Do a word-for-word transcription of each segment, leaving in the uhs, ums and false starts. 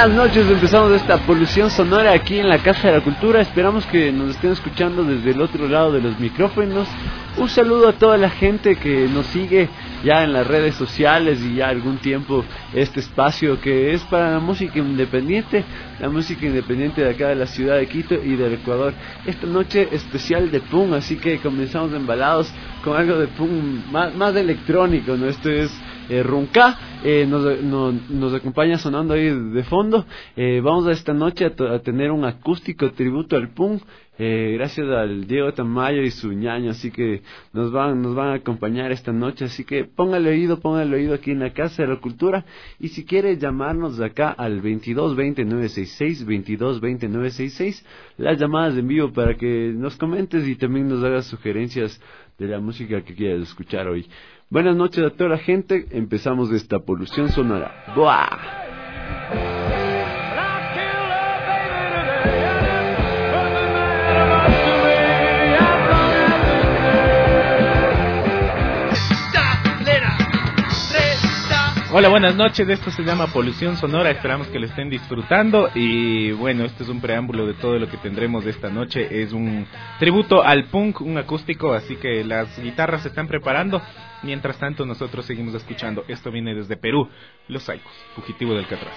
Buenas noches, empezamos esta polución sonora aquí en la Casa de la Cultura. Esperamos que nos estén escuchando desde el otro lado de los micrófonos. Un saludo a toda la gente que nos sigue ya en las redes sociales y ya algún tiempo este espacio que es para la música independiente, la música independiente de acá de la ciudad de Quito y del Ecuador. Esta noche especial de punk, así que comenzamos embalados con algo de punk más, más electrónico, ¿no? Esto es eh, Runka, eh, nos, nos, nos acompaña sonando ahí de fondo. Eh, vamos a esta noche a, to- a tener un acústico tributo al punk. Eh, gracias al Diego Tamayo y su ñaño, así que nos van nos van a acompañar esta noche, así que póngale oído, póngale oído aquí en la Casa de la Cultura, y si quiere llamarnos de acá al veintidós veinte nueve sesenta y seis, veintidós veinte nueve sesenta y seis, las llamadas en vivo para que nos comentes y también nos hagas sugerencias de la música que quieras escuchar hoy. Buenas noches a toda la gente, empezamos esta polución sonora. ¡Buah! Hola, buenas noches, esto se llama Polución Sonora, esperamos que lo estén disfrutando y bueno, este es un preámbulo de todo lo que tendremos esta noche, es un tributo al punk, un acústico, así que las guitarras se están preparando, mientras tanto nosotros seguimos escuchando, esto viene desde Perú, Los Saicos, Fugitivo del Catraz.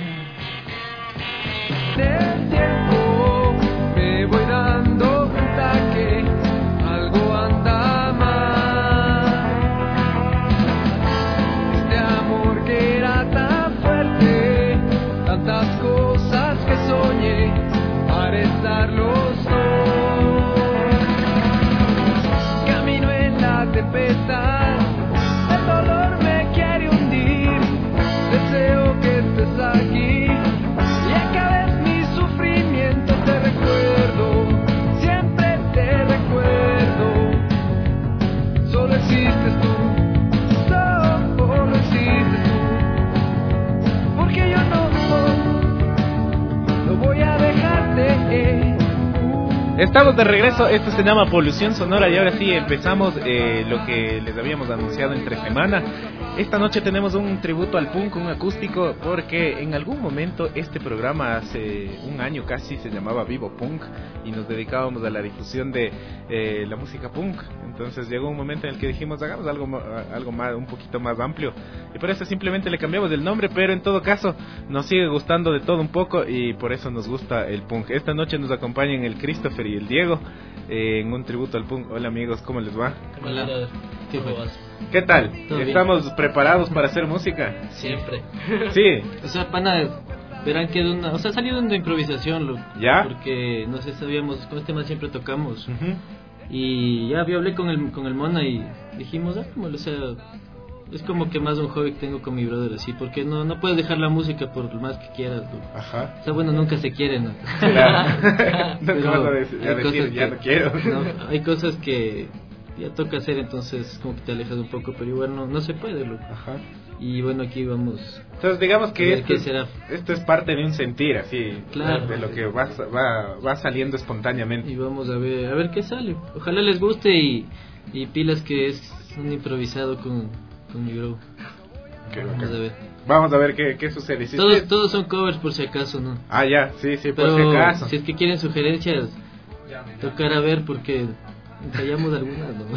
Del tiempo me voy dando cuenta que algo anda mal. Este amor que era tan fuerte, tantas cosas que soñé para estar los dos. Camino en la tempestad, el dolor me quiere hundir. Deseo que estés aquí y acabes mi sufrimiento. Te recuerdo, siempre te recuerdo. Solo existes tú, solo existes tú. Porque yo no, no voy a dejarte. Estamos de regreso, esto se llama Polución Sonora y ahora sí empezamos eh, lo que les habíamos anunciado entre semana. Esta noche tenemos un tributo al punk, un acústico, porque en algún momento este programa hace un año casi se llamaba Vivo Punk y nos dedicábamos a la difusión de eh, la música punk. Entonces llegó un momento en el que dijimos hagamos algo, algo más, un poquito más amplio y por eso simplemente le cambiamos el nombre, pero en todo caso nos sigue gustando de todo un poco y por eso nos gusta el punk. Esta noche nos acompañan el Christopher y el Diego eh, en un tributo al punk. Hola amigos, ¿cómo les va? Hola, ¿qué vas? ¿Qué tal? ¿Todo ¿Estamos bien? preparados para hacer música? Siempre. Sí. O sea, pana, verán que de una, o sea, salió de una improvisación, lo, ¿Ya? porque no sé, sabíamos, con este tema siempre tocamos. Uh-huh. Y ya yo hablé con el con el Mona y dijimos, ah, como, o sea, es como que más un hobby que tengo con mi brother así, porque no no puedes dejar la música por lo más que quieras, ¿no? Ajá. O sea, bueno, nunca se quiere, ¿no? Claro. Nunca Pero vas a decir, a hay decir cosas ya que- no quiero. no, hay cosas que ya toca hacer, entonces como que te alejas un poco, pero igual no, no se puede, loco. Ajá. Y bueno, aquí vamos. Entonces digamos A que ver, esto, ¿qué es, será? esto es parte de un sentir, así, Claro. de lo que va, va, va saliendo espontáneamente. Y vamos a ver, a ver qué sale. Ojalá les guste y, y pilas que es un improvisado con, con mi bro. Qué Vamos bacán. a ver. Vamos a ver qué, qué sucede. Si Todos, usted- todos son covers por si acaso, ¿no? Ah, ya, sí, sí, por Pero si acaso. si es que quieren sugerencias, tocar a ver porque ensayamos algunas, ¿no?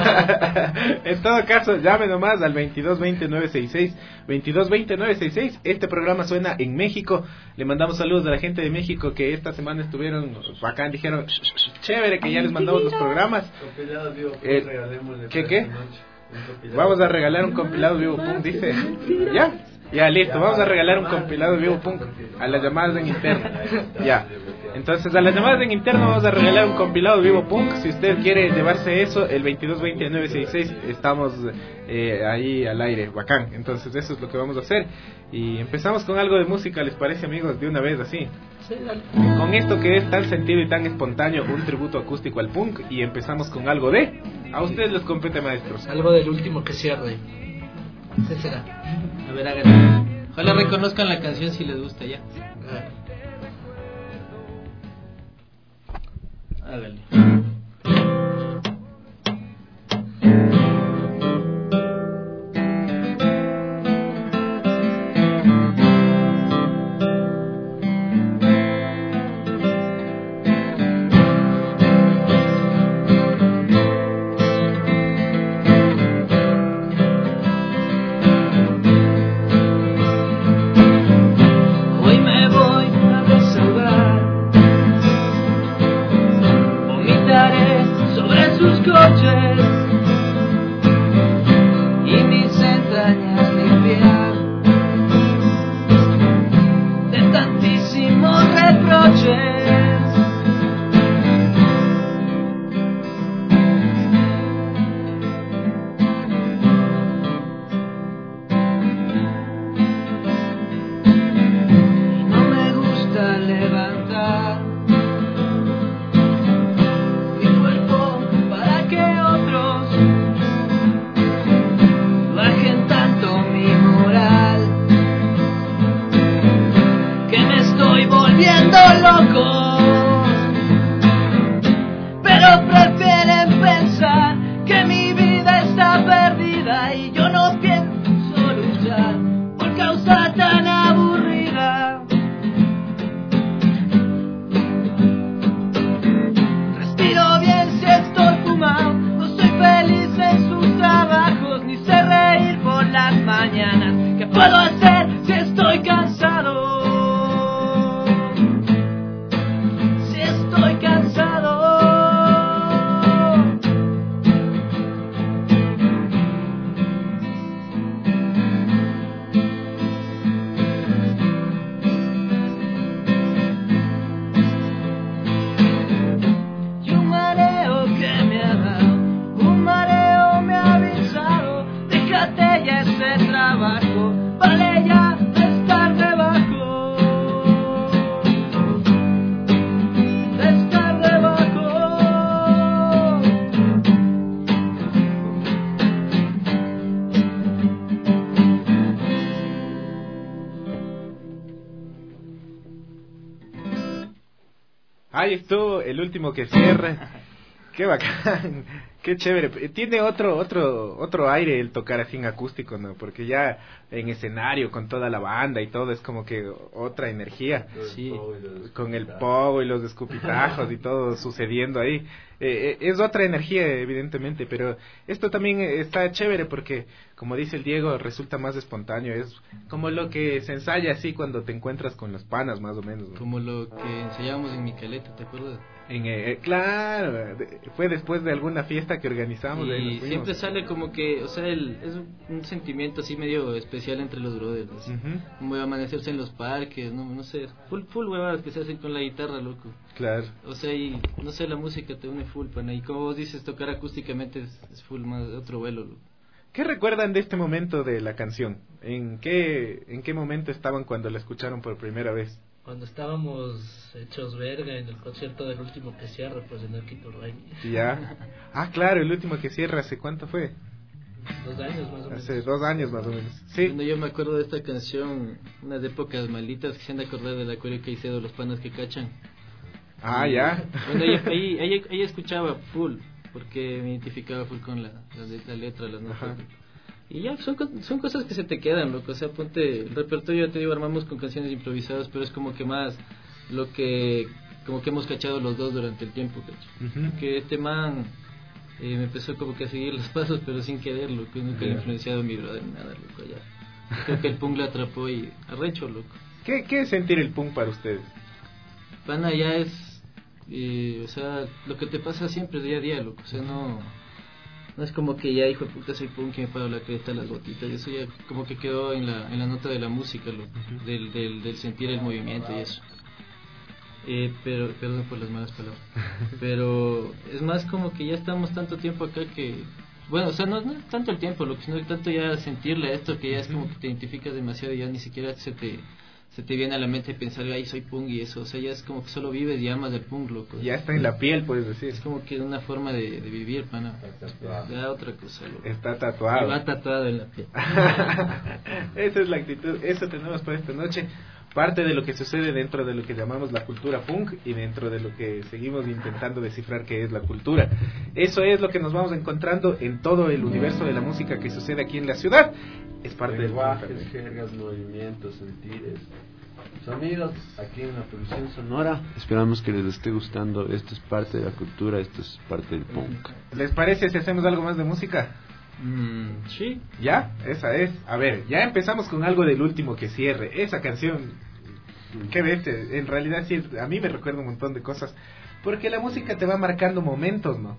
En todo caso, llame nomás al veintidós veinte nueve sesenta y seis, veintidós veinte nueve sesenta y seis. Este programa suena en México. Le mandamos saludos a la gente de México que esta semana estuvieron bacán, dijeron "Sh, sh, sh, chévere que ya les mandamos los programas". Eh, ¿Qué qué? Vamos a regalar un compilado Vivo Punk, dice. ¿Ya? Ya, listo, vamos a regalar un compilado Vivo Punk a las llamadas en interno. Ya. Entonces, a las llamadas en interno vamos a regalar un compilado Vivo Punk. Si usted quiere llevarse eso, el veintidós veinte nueve sesenta y seis, estamos eh, ahí al aire, bacán. Entonces, eso es lo que vamos a hacer. Y empezamos con algo de música, ¿les parece, amigos? De una vez, así. Sí, dale. Con esto que es tan sentido y tan espontáneo, un tributo acústico al punk. Y empezamos con algo de... A ustedes les compete, maestros. Algo del último que cierre. ¿Qué será? A ver, háganlo. Ojalá reconozcan la canción si les gusta ya. Háganle. sus coches y mis entrañas limpiar de tantísimos reproches. Loco, pero prefieren pensar que mi vida está perdida y yo no pienso luchar por causa tan aburrida. Respiro bien si estoy fumado, no soy feliz en sus trabajos, ni sé reír por las mañanas. ¿Qué puedo hacer si estoy cansado? Ahí estuvo el último que cierra. Qué bacán, qué chévere. Tiene otro otro otro aire el tocar así en acústico, ¿no? Porque ya en escenario con toda la banda y todo es como que otra energía. Sí. Con el pogo y los escupitajos y todo sucediendo ahí. Eh, es otra energía, evidentemente, pero esto también está chévere porque, como dice el Diego, resulta más espontáneo. Es como lo que se ensaya así cuando te encuentras con los panas, más o menos, ¿no? Como lo que ensayábamos en Micaleta, ¿te acuerdas? En, eh, claro, de, fue después de alguna fiesta que organizamos. Y siempre sale como que, o sea, el, es un, un sentimiento así medio especial entre los brothers. Uh-huh. Como amanecerse en los parques, no, no sé, full, full huevadas que se hacen con la guitarra, loco. Claro. O sea, y no sé, la música te une full, pana. Y como vos dices, tocar acústicamente es, es full más otro vuelo, loco. ¿Qué recuerdan de este momento de la canción? ¿En qué, en qué momento estaban cuando la escucharon por primera vez? Cuando estábamos hechos verga en el concierto del último que cierra, pues en el Quito Rey. Ya. Ah, claro, el último que cierra, ¿hace cuánto fue? Dos años más o menos. Hace dos años más o menos. Sí. Bueno, yo me acuerdo de esta canción, unas épocas malditas que se han de acordar de la Cueria Caicedo, los panas que cachan. Ah, ya. Bueno, ahí, ahí, ahí, ahí escuchaba full, porque me identificaba full con la, la, la letra, las notas. Ajá. Y ya, son, son cosas que se te quedan, loco. O sea, ponte, el repertorio, ya te digo, armamos con canciones improvisadas, pero es como que más lo que como que hemos cachado los dos durante el tiempo, ¿cacho? Uh-huh. Que este man eh, me empezó como que a seguir los pasos, pero sin querer, loco. Nunca yeah. le he influenciado a mi brother, nada, loco, ya. Creo que el punk lo atrapó y arrecho, loco. ¿Qué, qué es sentir el punk para ustedes? Pana, ya es, eh, o sea, lo que te pasa siempre día a día, loco. O sea, no... No es como que ya hijo de puta soy punk y me paro la cresta, las gotitas. Eso ya como que quedó en la en la nota de la música, lo, uh-huh. del, del del sentir el movimiento y eso. Eh, pero perdón por las malas palabras. Pero es más como que ya estamos tanto tiempo acá que bueno, o sea, no, no tanto el tiempo, lo que sino tanto ya sentirle a esto que ya es como que te identificas demasiado y ya ni siquiera se te se te viene a la mente pensar, ay, soy punk y eso, o sea, ya es como que solo vives y amas del punk, loco. Ya está en la piel, puedes decir. Es como que una forma de, de vivir, pana. Ya otra cosa, loco. Está tatuado. Va tatuado en la piel. Esa es la actitud, eso tenemos para esta noche. Parte de lo que sucede dentro de lo que llamamos la cultura punk y dentro de lo que seguimos intentando descifrar qué es la cultura. Eso es lo que nos vamos encontrando en todo el universo de la música que sucede aquí en la ciudad. Es parte del lenguajes, jergas, movimientos, sentires, sonidos aquí en la producción sonora. Esperamos que les esté gustando. Esto es parte de la cultura, esto es parte del punk. ¿Les parece si hacemos algo más de música? Mm, sí. ¿Ya? Esa es. A ver, ya empezamos con algo del último que cierre. Esa canción, qué bestia. En realidad sí, a mí me recuerda un montón de cosas. Porque la música te va marcando momentos, ¿no?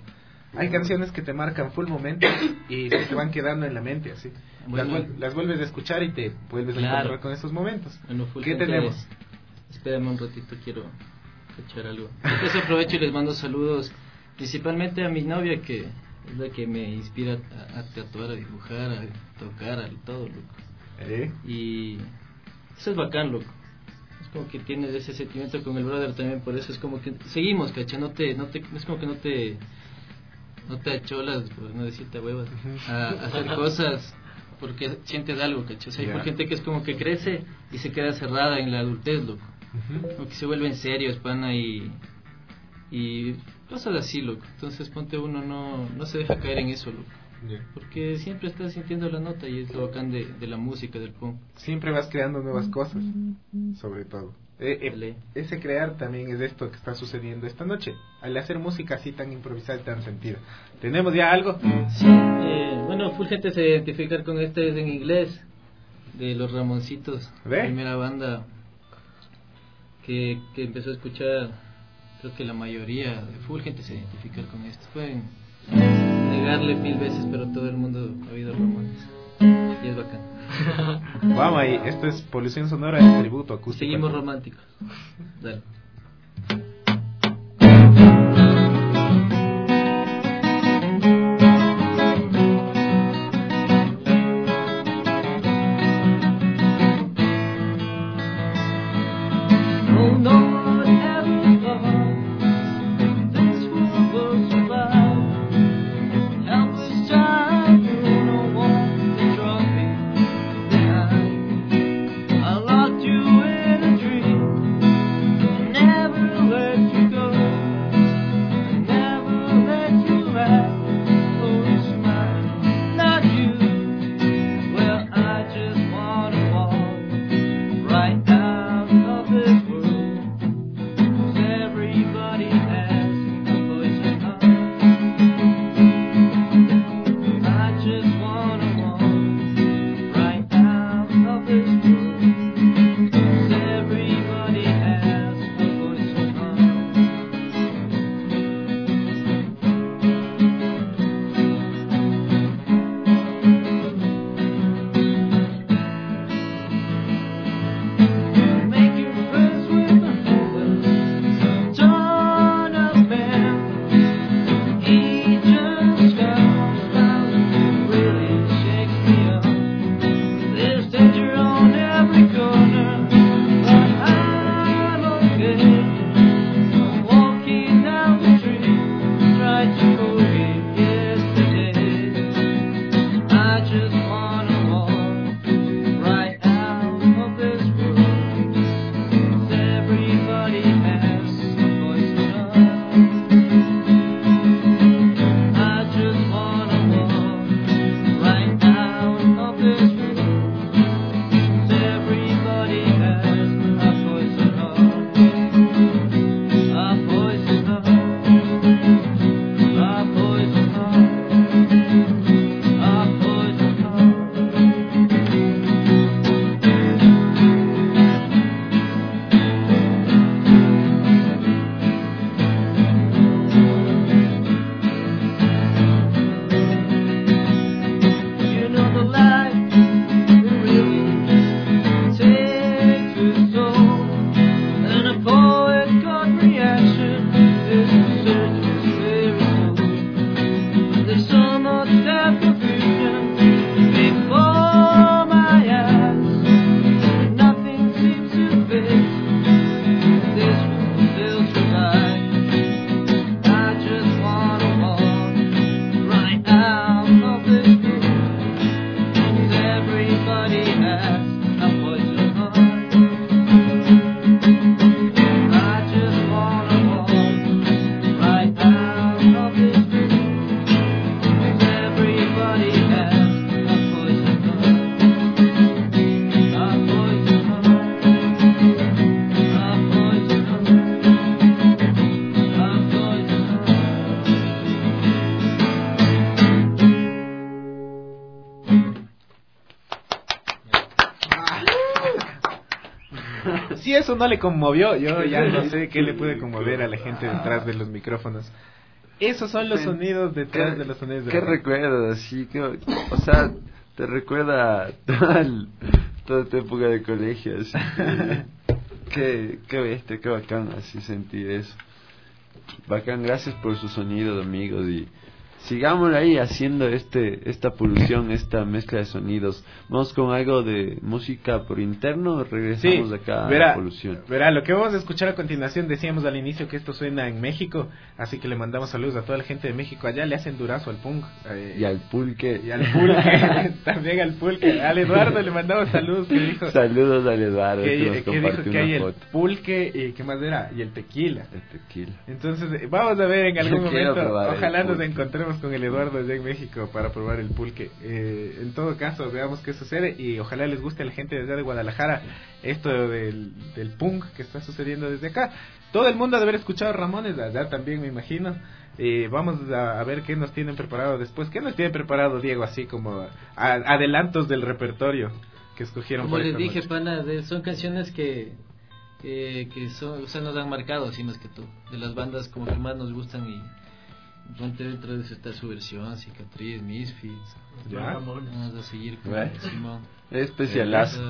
Hay canciones que te marcan full momentos y se te van quedando en la mente, así. Bueno. Las, vuel- las vuelves a escuchar y te vuelves Claro. a encontrar con esos momentos. Bueno, full ¿Qué gente tenemos? es- Espérame un ratito, quiero echar algo. Entonces aprovecho y les mando saludos, principalmente a mi novia, que es la que me inspira a, a tatuar, a dibujar, a tocar, a todo, loco. ¿Eh? Y eso es bacán, loco. Es como que tienes ese sentimiento con el brother también, por eso es como que seguimos, cacha, no te, no te, es como que no te, no te acholas, por no decirte huevas, a, a hacer cosas porque sientes algo, cacha. O sea, hay Ya. gente que es como que crece y se queda cerrada en la adultez, loco. Ujú. Como que se vuelven serios, pana, y y cosas así, loco. Entonces ponte uno, no, no se deja caer en eso, loco. Ya. Porque siempre estás sintiendo la nota y es lo bacán de, de la música, del punk. Siempre vas creando nuevas cosas, sobre todo. Eh, eh, Dale. ese crear también es esto que está sucediendo esta noche, al hacer música así tan improvisada y tan sentida. ¿Tenemos ya algo? Sí, eh, bueno, full gente se identificar con este es en inglés, de los Ramoncitos, ¿Ve? la primera banda que, que empezó a escuchar, creo que la mayoría, de full gente se identificar con esto. Pueden negarle mil veces, pero todo el mundo ha oído Ramones. Y es bacán. Vamos ahí, esto es Polución Sonora en tributo acústico. Seguimos románticos. Dale. Oh, no one ever thought this world would survive. Helpless child, no one to drag me behind. I locked you in a dream, and never let you go, and never let you laugh or smile. Not you. Well, I just wanna walk right out of this world. Everybody has a voice in heart. I just wanna walk right out of this world. Everybody has a voice in heart. Make your friends with the whole ton of men. He just comes out and really shakes me up. There's danger on every corner, but I'm okay. I'm walking down the street, trying to forget yesterday. I just wanna walk right out of this world. Everybody has a voice in us. I just wanna walk right out of this world. Everybody has a voice in us. A voice in us. A voice in us. A voice in us. You know the life really takes its toll, and a poet got reaction is the search for miracle. There's so much depth of vision before my eyes, nothing seems to fit. This will still survive. I just wanna walk right out of this world. Everybody has a voice in heart. I just wanna walk right out of this world. Everybody has a voice in heart. A voice in heart. A voice in heart. A voice in Si eso no le conmovió, yo ya no sé qué le puede conmover a la gente detrás de los micrófonos. Esos son los Sí. sonidos detrás ¿Qué- de los sonidos de ¿Qué la radio. recuerdas? Así que, o sea, te recuerda toda, el- toda tu época de colegio. Así que, qué, qué bestia, qué bacán así sentir eso. Bacán, gracias por su sonido, amigos, y sigamos ahí haciendo este esta polución, esta mezcla de sonidos. Vamos con algo de música por interno, regresamos Sí, acá a verá, la polución. verá, lo que vamos a escuchar a continuación, decíamos al inicio que esto suena en México, así que le mandamos saludos a toda la gente de México. Allá le hacen durazo al punk. eh, Y al pulque. y al pulque, también al pulque. Al Eduardo le mandamos saludos, que dijo Saludos al Eduardo que, que, nos que dijo compartió que hay una el foto. pulque y ¿qué más era? Y el tequila. El tequila. Entonces, eh, vamos a ver en algún Yo quiero momento, probar el ojalá nos pulque. encontremos con el Eduardo allá en México para probar el pulque. Eh, en todo caso, veamos qué sucede y ojalá les guste a la gente de allá de Guadalajara esto del, del punk que está sucediendo desde acá. Todo el mundo ha de haber escuchado Ramones de allá también, me imagino. Eh, vamos a, a ver qué nos tienen preparado después. ¿Qué nos tienen preparado, Diego? Así como a- adelantos del repertorio que escugieron. Como para les esta dije, noche. pana, de- son canciones que que, que son, o sea, nos han marcado, así más que tú, de las bandas como que más nos gustan. Y ponte dentro de eso está su versión, Cicatriz, Misfits. Ya. Ramones. Vamos a seguir con Bueno. Simón. Especialazo.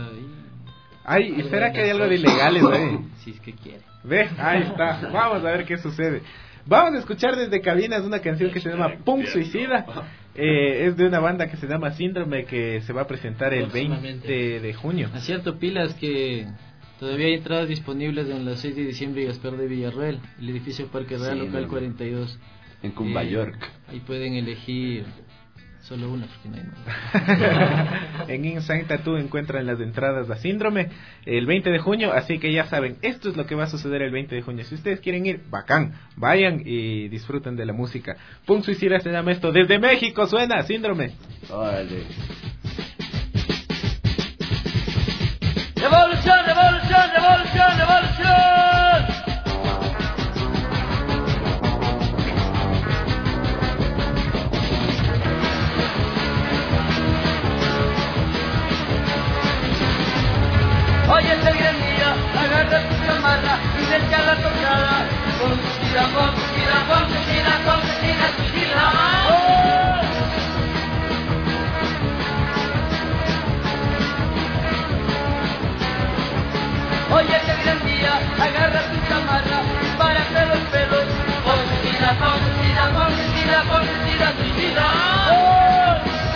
Ay, ¿y será que hay algo de ilegales ahí? Si es que quiere. Ve, ahí está. Vamos a ver qué sucede. Vamos a escuchar desde cabinas una canción que se llama Punk Suicida. Eh, es de una banda que se llama Síndrome, que se va a presentar el veinte de junio. Acierto, pilas, que todavía hay entradas disponibles en la seis de diciembre y Gaspar de Villarreal, el edificio Parque Real, Sí, local no, cuarenta y dos. En Cumba Eh, York. Ahí pueden elegir solo una, porque no hay más. En Inside Tattoo encuentran las entradas a Síndrome el veinte de junio, así que ya saben, esto es lo que va a suceder el veinte de junio. Si ustedes quieren ir, bacán, vayan y disfruten de la música. Punk Suicida se llama esto. Desde México suena Síndrome. Órale. Revolución, revolución, revolución, revolución. Hoy es el gran día, agarra tu chamarra y vete a la tocada. Con suicida, con suicida, con suicida, con suicida, suicida. ¡Oh! Hoy es el gran día, agarra tu chamarra y párate los pelos. Con suicida, con suicida, con suicida, con suicida, suicida. ¡Oh!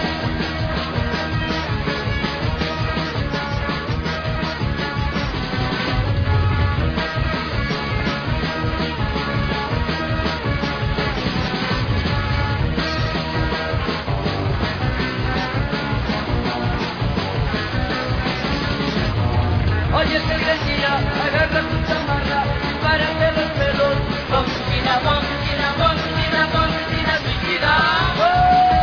Hoy es el gran día, agarra tu chamarra y párate los pelos. Con suicida, con suicida, con suicida, con suicida, suicida. ¡Oh!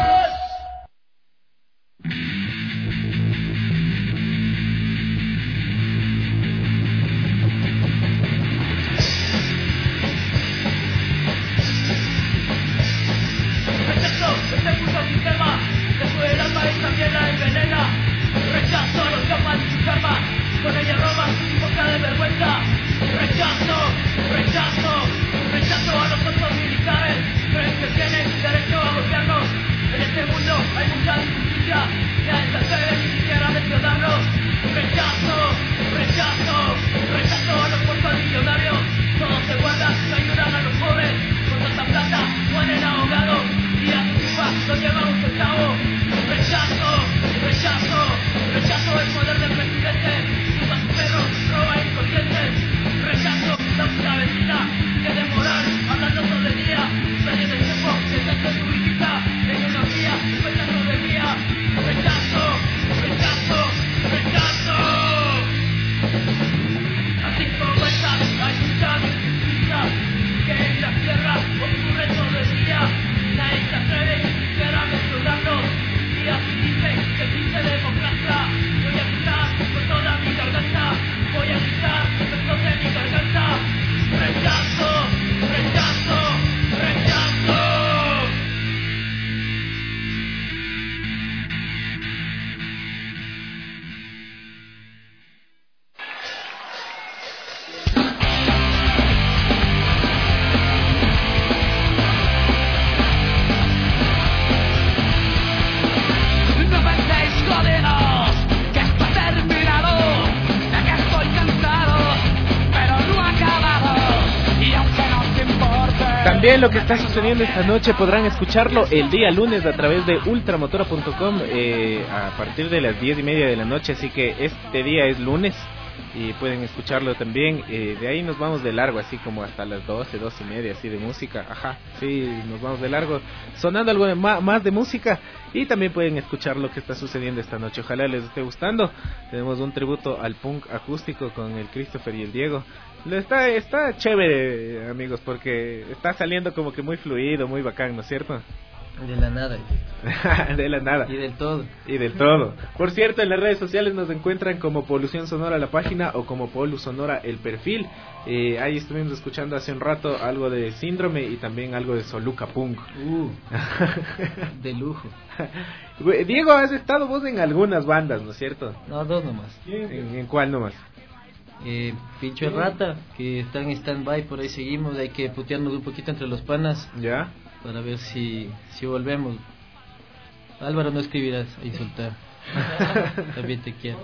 bien lo que está sucediendo esta noche podrán escucharlo el día lunes a través de ultramotora punto com eh, a partir de las diez y media de la noche, así que este día es lunes y pueden escucharlo también. Eh, de ahí nos vamos de largo, así como hasta las doce, doce y media, así de música. Ajá, sí, nos vamos de largo, sonando algo de ma- más de música. Y también pueden escuchar lo que está sucediendo esta noche. Ojalá les esté gustando. Tenemos un tributo al punk acústico con el Christopher y el Diego. Está, está chévere, amigos, porque está saliendo como que muy fluido, muy bacán, ¿no es cierto? De la nada. De la nada. Y del todo. Y del todo. Por cierto, en las redes sociales nos encuentran como Polución Sonora la página o como Polu Sonora el perfil. Eh, ahí estuvimos escuchando hace un rato algo de Síndrome y también algo de Soluca Punk. Uh, de lujo. Diego, has estado vos en algunas bandas, ¿no es cierto? No, dos nomás. ¿En, en cuál nomás? Eh, Pincho de Rata, que están en stand-by, por ahí seguimos. Hay que putearnos un poquito entre los panas. ¿Ya? Para ver si, si volvemos. Álvaro, no escribirás a insultar. También te quiero.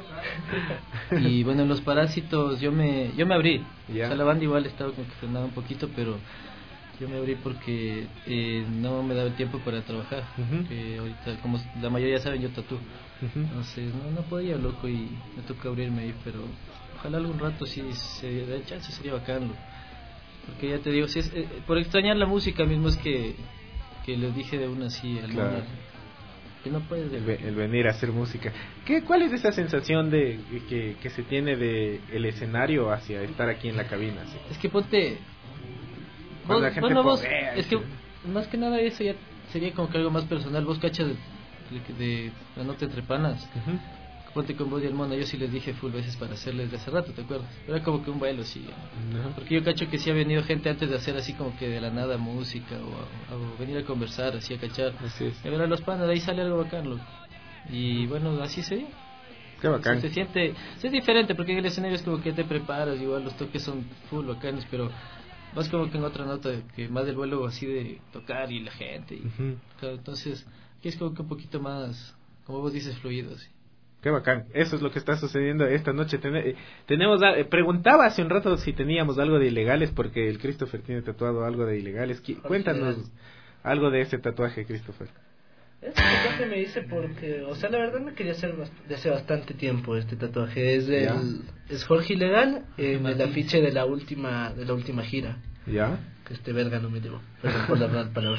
Y bueno, en los Parásitos yo me yo me abrí. Yeah. O sea, la banda igual estaba como que frenada un poquito, pero yo me abrí porque eh, no me daba el tiempo para trabajar. Uh-huh. Que ahorita, como la mayoría saben, yo tatúo. Uh-huh. Entonces no, no podía, loco, y me tocó abrirme ahí, pero ojalá algún rato sí se da el chance, sería bacán, loco. Porque ya te digo, si es, eh, por extrañar la música mismo es que, que les dije de una así al Claro. mundo, que no puedes El, ve- el venir a hacer música. ¿Qué, ¿Cuál es esa sensación de que, que se tiene de el escenario hacia estar aquí en la cabina? ¿Sí? Es que ponte Cuando vos, la gente bueno, vos, podea, es que sí. más que nada eso ya sería como que algo más personal. Vos cachas de, de, de la nota entre panas. Uh-huh. Ponte con vos y el mono, yo sí les dije full veces para hacerles de hace rato, ¿te acuerdas? Era como que un baile así. No. Porque yo cacho que sí ha venido gente antes de hacer así como que de la nada música o, a- o venir a conversar, así a cachar. Así es. Y ver a los panas, de ahí sale algo bacán, loco. Y bueno, así sería. Qué bacán. Se, se siente, sí es diferente porque en el escenario es como que te preparas, igual los toques son full bacanes, pero más como que en otra nota, que más del vuelo así de tocar y la gente. Y, Uh-huh. claro, entonces, aquí es como que un poquito más, como vos dices, fluido, así. Qué bacán. Eso es lo que está sucediendo esta noche. Ten- eh, tenemos a- eh, preguntaba hace un rato si teníamos algo de ilegales, porque el Christopher tiene tatuado algo de ilegales. Qui- Cuéntanos algo de ese tatuaje, Christopher. Este tatuaje me hice porque, o sea, la verdad me quería hacer bast- de hace bastante tiempo este tatuaje. Es del, Ya. es Jorge Ilegal en el afiche de la última de la última gira. ¿Ya? Que este verga no me llevó, perdón por la mala palabra.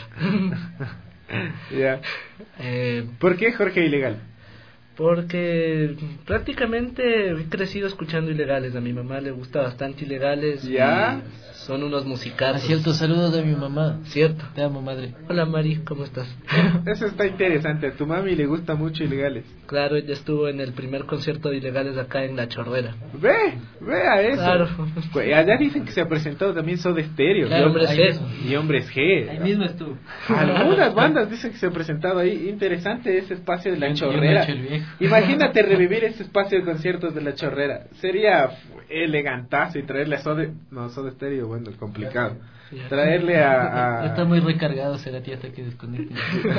¿Ya? eh, ¿Por qué Jorge Ilegal? Porque prácticamente he crecido escuchando Ilegales. A mi mamá le gusta bastante Ilegales. ¿Ya? y son unos musicazos. Ah, cierto, saludos de mi mamá. Cierto. Te amo, madre. Hola Mari, ¿cómo estás? Eso está interesante. A tu mami le gusta mucho Ilegales. Claro, ella estuvo en el primer concierto de Ilegales acá en La Chorrera. Ve, vea eso. Claro. Pues allá dicen que se ha presentado también Soda Stereo. Claro, Hombres ahí G. mismo. Y Hombres G. Ahí mismo estuvo. Algunas bandas dicen que se ha presentado ahí. Interesante ese espacio de La Yo- yo me Chorrera. echo el viejo. Imagínate revivir ese espacio de conciertos de La Chorrera. Sería elegantazo y traerle a Soda... No, Soda Stereo, bueno, es complicado. Traerle a... Ya está a... muy recargado, será tía hasta que desconecte.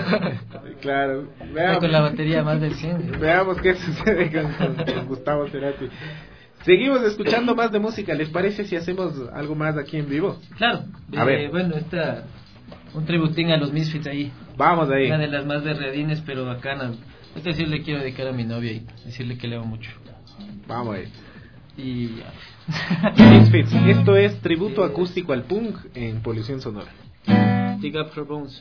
Claro. Está Veamos, con la batería más del cien. veamos qué sucede con, con- con Gustavo Cerati. Seguimos escuchando más de música. ¿Les parece si hacemos algo más aquí en vivo? Claro. A eh, ver. Bueno, está un tributín a los Misfits ahí. Vamos ahí. Una de las más berreadines, pero bacanas. Esta sí le quiero dedicar a mi novia y decirle que le amo mucho. Vamos ahí. Y ya. Misfits. Esto es tributo acústico al punk en Polución Sonora. Dig Up for Bones.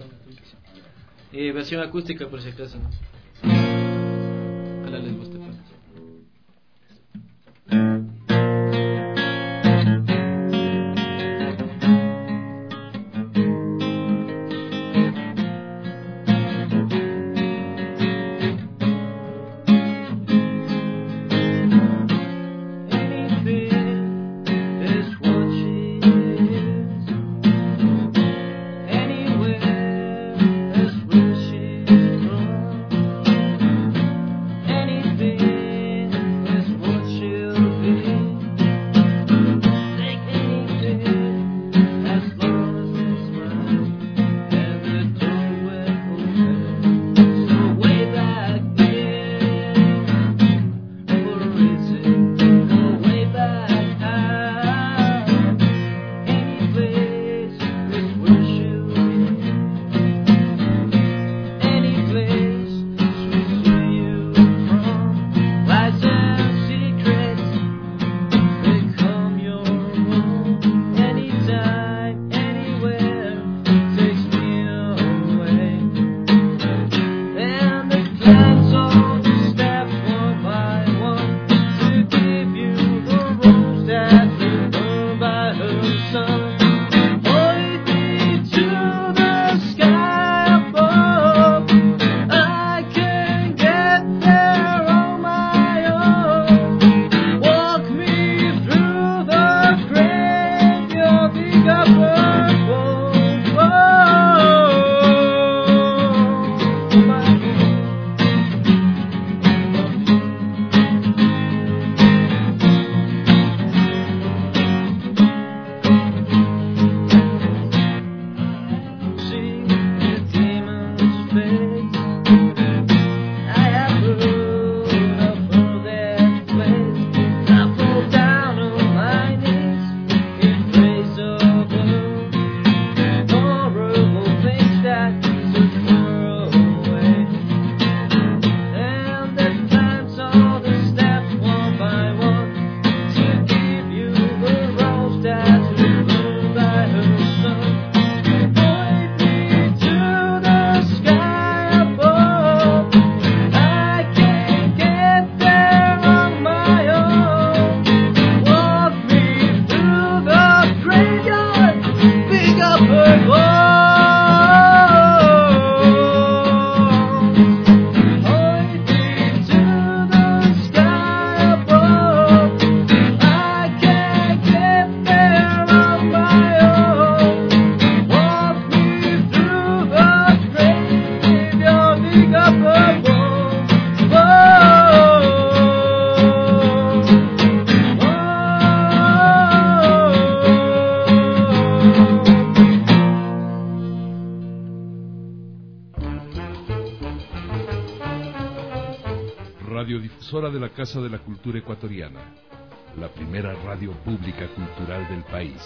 Eh, versión acústica por si acaso, ¿no? Ojalá les guste. Pues. Anything radiodifusora de la Casa de la Cultura Ecuatoriana, la primera radio pública cultural del país.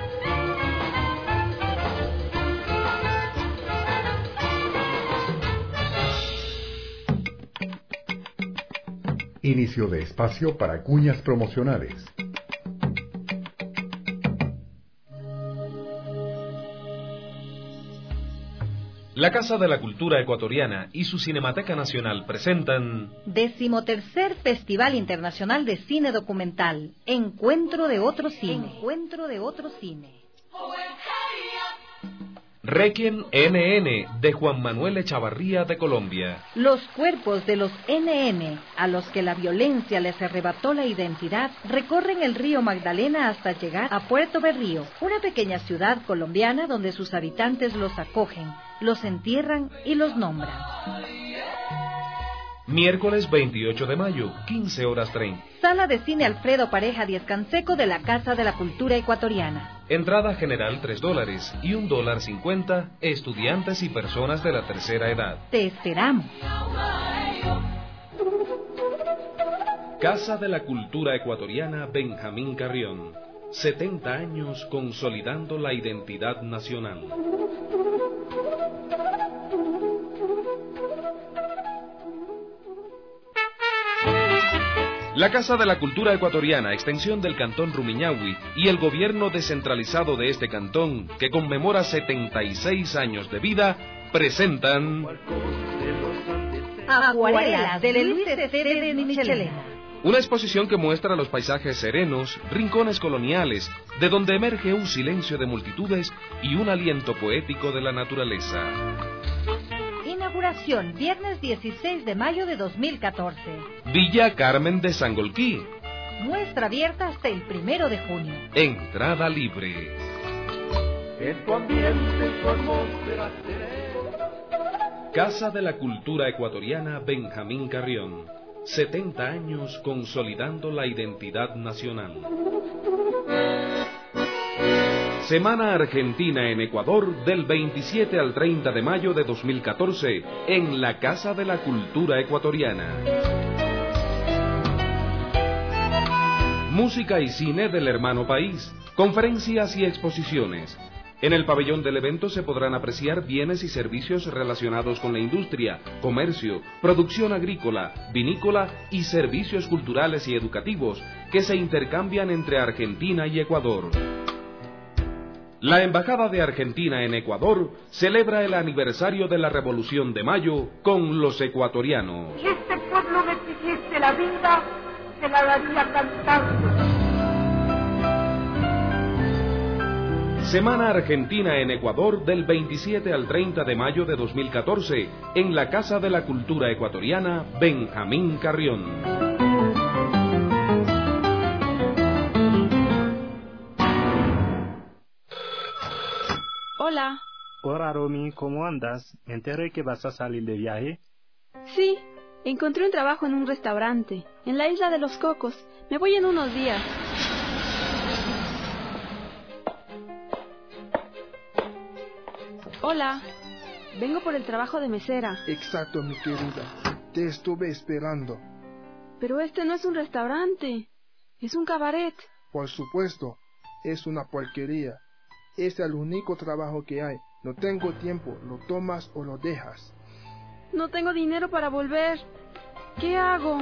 Inicio de espacio para cuñas promocionales. La Casa de la Cultura Ecuatoriana y su Cinemateca Nacional presentan Decimotercer Festival Internacional de Cine Documental, Encuentro de Otro Cine. Encuentro de Otro Cine. Requiem N N de Juan Manuel Echavarría de Colombia. Los cuerpos de los N N, a los que la violencia les arrebató la identidad, recorren el río Magdalena hasta llegar a Puerto Berrío, una pequeña ciudad colombiana donde sus habitantes los acogen, los entierran y los nombran. Miércoles veintiocho de mayo, quince horas treinta. Sala de Cine Alfredo Pareja Díez Canseco de la Casa de la Cultura Ecuatoriana. Entrada general tres dólares y un dólar cincuenta, estudiantes y personas de la tercera edad. Te esperamos. Casa de la Cultura Ecuatoriana Benjamín Carrión. setenta años consolidando la identidad nacional. La Casa de la Cultura Ecuatoriana, extensión del Cantón Rumiñahui, y el gobierno descentralizado de este cantón, que conmemora setenta y seis años de vida, presentan Acuarelas de Luis Esteves Michelena. Una exposición que muestra los paisajes serenos, rincones coloniales, de donde emerge un silencio de multitudes y un aliento poético de la naturaleza. Inauguración, viernes dieciséis de mayo de dos mil catorce. Villa Carmen de Sangolquí. Muestra abierta hasta el primero de junio. Entrada libre. En tu ambiente, tu atmósfera Casa de la Cultura Ecuatoriana Benjamín Carrión. setenta años consolidando la identidad nacional. Semana Argentina en Ecuador del veintisiete al treinta de mayo de dos mil catorce en la Casa de la Cultura Ecuatoriana. Música y cine del hermano país, conferencias y exposiciones. En el pabellón del evento se podrán apreciar bienes y servicios relacionados con la industria, comercio, producción agrícola, vinícola y servicios culturales y educativos que se intercambian entre Argentina y Ecuador. La Embajada de Argentina en Ecuador celebra el aniversario de la Revolución de Mayo con los ecuatorianos. Si este pueblo me pidiese la vida, se la daría cantando. Semana Argentina en Ecuador del veintisiete al treinta de mayo de dos mil catorce en la Casa de la Cultura Ecuatoriana Benjamín Carrión. Hola. Hola, Romy, ¿cómo andas? Me enteré que vas a salir de viaje. Sí, encontré un trabajo en un restaurante, en la Isla de los Cocos. Me voy en unos días. Hola, vengo por el trabajo de mesera. Exacto, mi querida. Te estuve esperando. Pero este no es un restaurante, es un cabaret. Por supuesto, es una porquería. Es el único trabajo que hay. No tengo tiempo, lo tomas o lo dejas. No tengo dinero para volver. ¿Qué hago?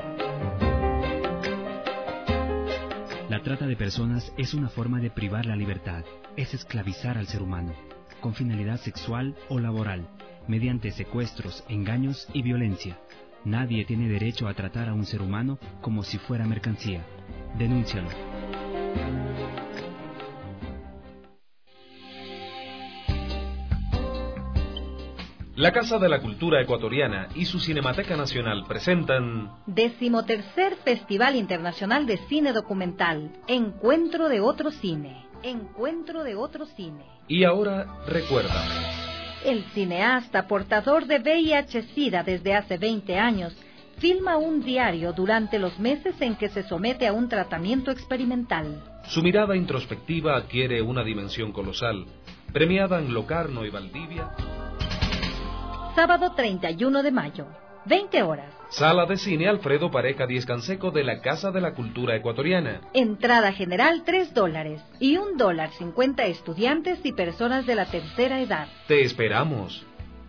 La trata de personas es una forma de privar la libertad. Es esclavizar al ser humano, con finalidad sexual o laboral, mediante secuestros, engaños y violencia. Nadie tiene derecho a tratar a un ser humano como si fuera mercancía. Denúncialo. La Casa de la Cultura Ecuatoriana y su Cinemateca Nacional presentan Decimotercer Festival Internacional de Cine Documental, Encuentro de Otro Cine. Encuentro de Otro Cine. Y ahora, recuérdame. El cineasta, portador de V I H-Sida desde hace veinte años, filma un diario durante los meses en que se somete a un tratamiento experimental. Su mirada introspectiva adquiere una dimensión colosal. Premiada en Locarno y Valdivia. Sábado treinta y uno de mayo. veinte horas. Sala de Cine Alfredo Pareja Díez Canseco de la Casa de la Cultura Ecuatoriana. Entrada general tres dólares y un dólar cincuenta estudiantes y personas de la tercera edad. Te esperamos.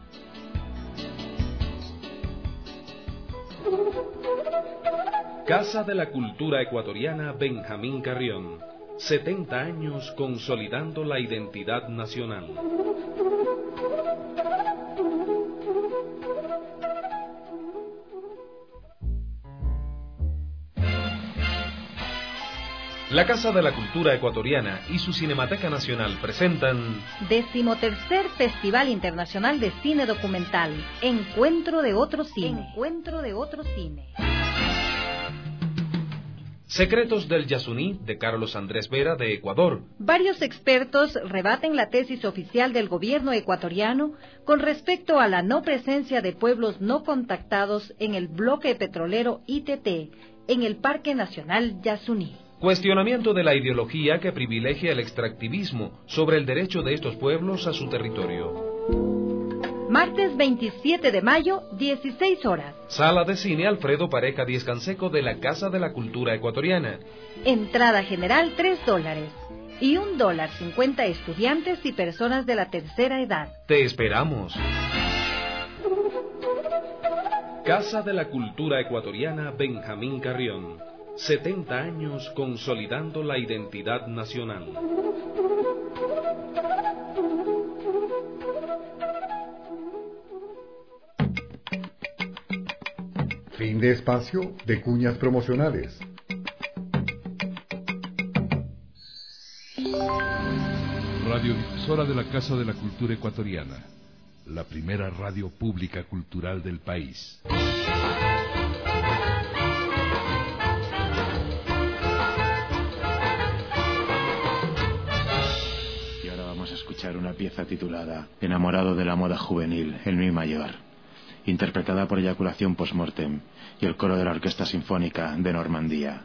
Casa de la Cultura Ecuatoriana Benjamín Carrión. setenta años consolidando la identidad nacional. La Casa de la Cultura Ecuatoriana y su Cinemateca Nacional presentan Decimotercer Festival Internacional de Cine Documental, Encuentro de Otro Cine. Encuentro de Otro Cine. Secretos del Yasuní, de Carlos Andrés Vera, de Ecuador. Varios expertos rebaten la tesis oficial del gobierno ecuatoriano con respecto a la no presencia de pueblos no contactados en el bloque petrolero I T T, en el Parque Nacional Yasuní. Cuestionamiento de la ideología que privilegia el extractivismo sobre el derecho de estos pueblos a su territorio. Martes veintisiete de mayo, dieciséis horas. Sala de Cine Alfredo Pareja Díez Canseco de la Casa de la Cultura Ecuatoriana. Entrada general tres dólares y un dólar cincuenta estudiantes y personas de la tercera edad. Te esperamos. Casa de la Cultura Ecuatoriana Benjamín Carrión. setenta años consolidando la identidad nacional. Fin de espacio de cuñas promocionales. Radiodifusora de la Casa de la Cultura Ecuatoriana, la primera radio pública cultural del país. Y ahora vamos a escuchar una pieza titulada Enamorado de la moda juvenil, en mi mayor, interpretada por Eyaculación Postmortem y el coro de la Orquesta Sinfónica de Normandía.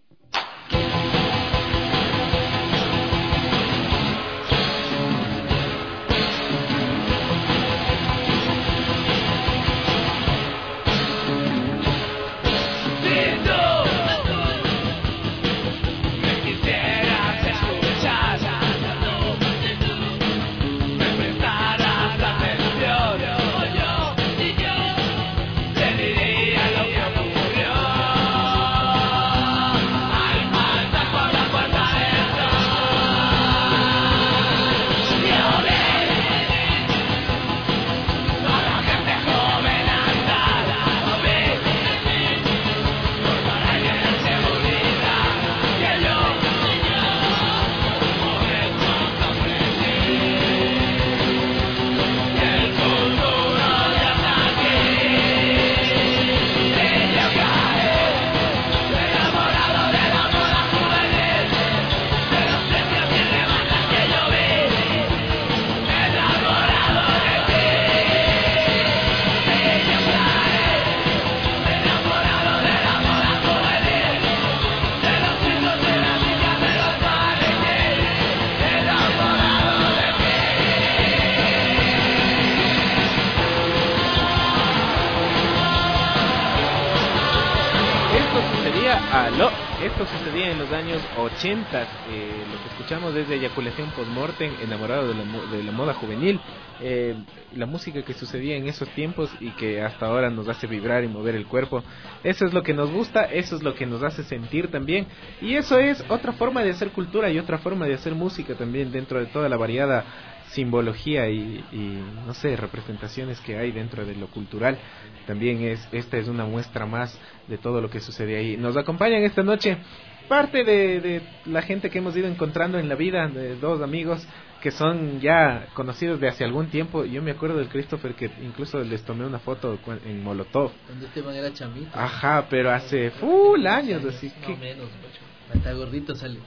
Aló, esto sucedía en los años ochenta, eh, lo que escuchamos desde Eyaculación Postmortem, Enamorado de la, de la moda juvenil, eh, la música que sucedía en esos tiempos y que hasta ahora nos hace vibrar y mover el cuerpo. Eso es lo que nos gusta, eso es lo que nos hace sentir también, y eso es otra forma de hacer cultura y otra forma de hacer música también dentro de toda la variada simbología y, y no sé, representaciones que hay dentro de lo cultural. También es esta es una muestra más de todo lo que sucede ahí. Nos acompañan esta noche parte de, de la gente que hemos ido encontrando en la vida, de dos amigos que son ya conocidos de hace algún tiempo. Yo me acuerdo del Christopher, que incluso les tomé una foto en Molotov. Cuando este man era chamito. Ajá, pero hace full años, así no que... menos, macho. Hasta gordito sale.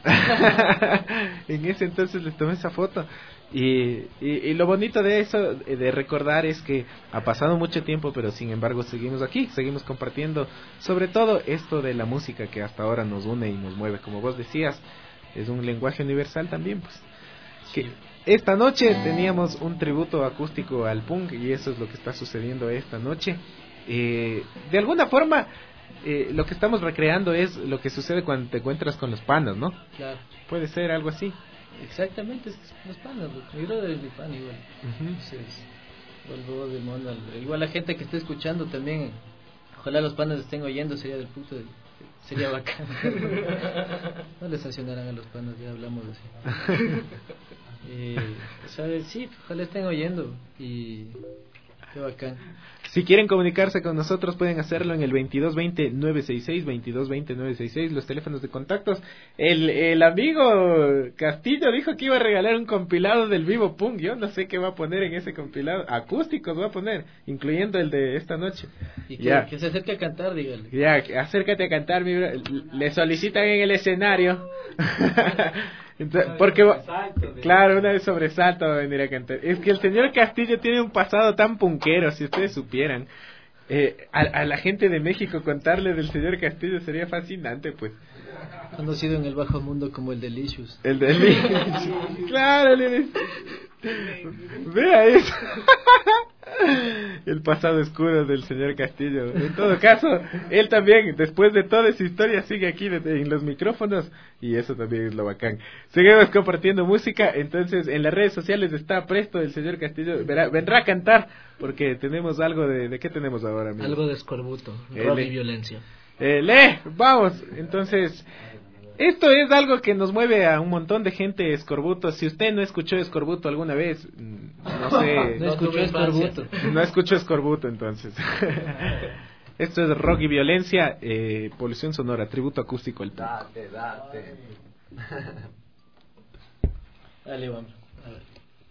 En ese entonces les tomé esa foto. Y, y, y lo bonito de eso, de recordar, es que ha pasado mucho tiempo, pero sin embargo seguimos aquí, seguimos compartiendo sobre todo esto de la música que hasta ahora nos une y nos mueve. Como vos decías, es un lenguaje universal también, pues. Que esta noche teníamos un tributo acústico al punk y eso es lo que está sucediendo esta noche. eh, de alguna forma eh, lo que estamos recreando es lo que sucede cuando te encuentras con los panas, ¿no? Claro. Puede ser algo así. Exactamente, es los panas, mi brother es mi pan igual. Uh-huh. Entonces, vuelvo de mono. Igual la gente que esté escuchando también, ojalá los panas estén oyendo, sería del puto, sería bacán. No les sancionarán a los panas, ya hablamos así. eh, o sea, sí, ojalá estén oyendo y qué bacán. Si quieren comunicarse con nosotros pueden hacerlo en el veintidós veinte nueve sesenta y seis, veintidós veinte nueve sesenta y seis, los teléfonos de contactos. El, el amigo Castillo dijo que iba a regalar un compilado del Vivo Punk. Yo no sé qué va a poner en ese compilado. Acústicos va a poner, incluyendo el de esta noche. Y que, ya. que se acerque a cantar, dígale. Ya, acércate a cantar, mi bro. Le solicitan en el escenario. Entonces, porque claro, una de sobresalto va a venir a cantar. Es que el señor Castillo tiene un pasado tan punquero, si ustedes supieran. Eh, a, a la gente de México contarle del señor Castillo sería fascinante, pues. Conocido en el bajo mundo como el Delicious. El Delicious. Claro, le... Vea eso. El pasado oscuro del señor Castillo. En todo caso, él también, después de toda esa historia, sigue aquí de, de, en los micrófonos. Y eso también es lo bacán. Seguimos compartiendo música. Entonces, en las redes sociales está presto el señor Castillo. Verá, vendrá a cantar, porque tenemos algo de... ¿De qué tenemos ahora, amigo? Algo de escorbuto, eh, rock y violencia. Eh, lee, vamos. Entonces... Esto es algo que nos mueve a un montón de gente, Escorbuto. Si usted no escuchó Escorbuto alguna vez, no sé... No escuchó Escorbuto. No escuchó Escorbuto, entonces. Esto es rock y violencia, eh, polución sonora, tributo acústico al punk. Date, date. Dale, vamos. A ver.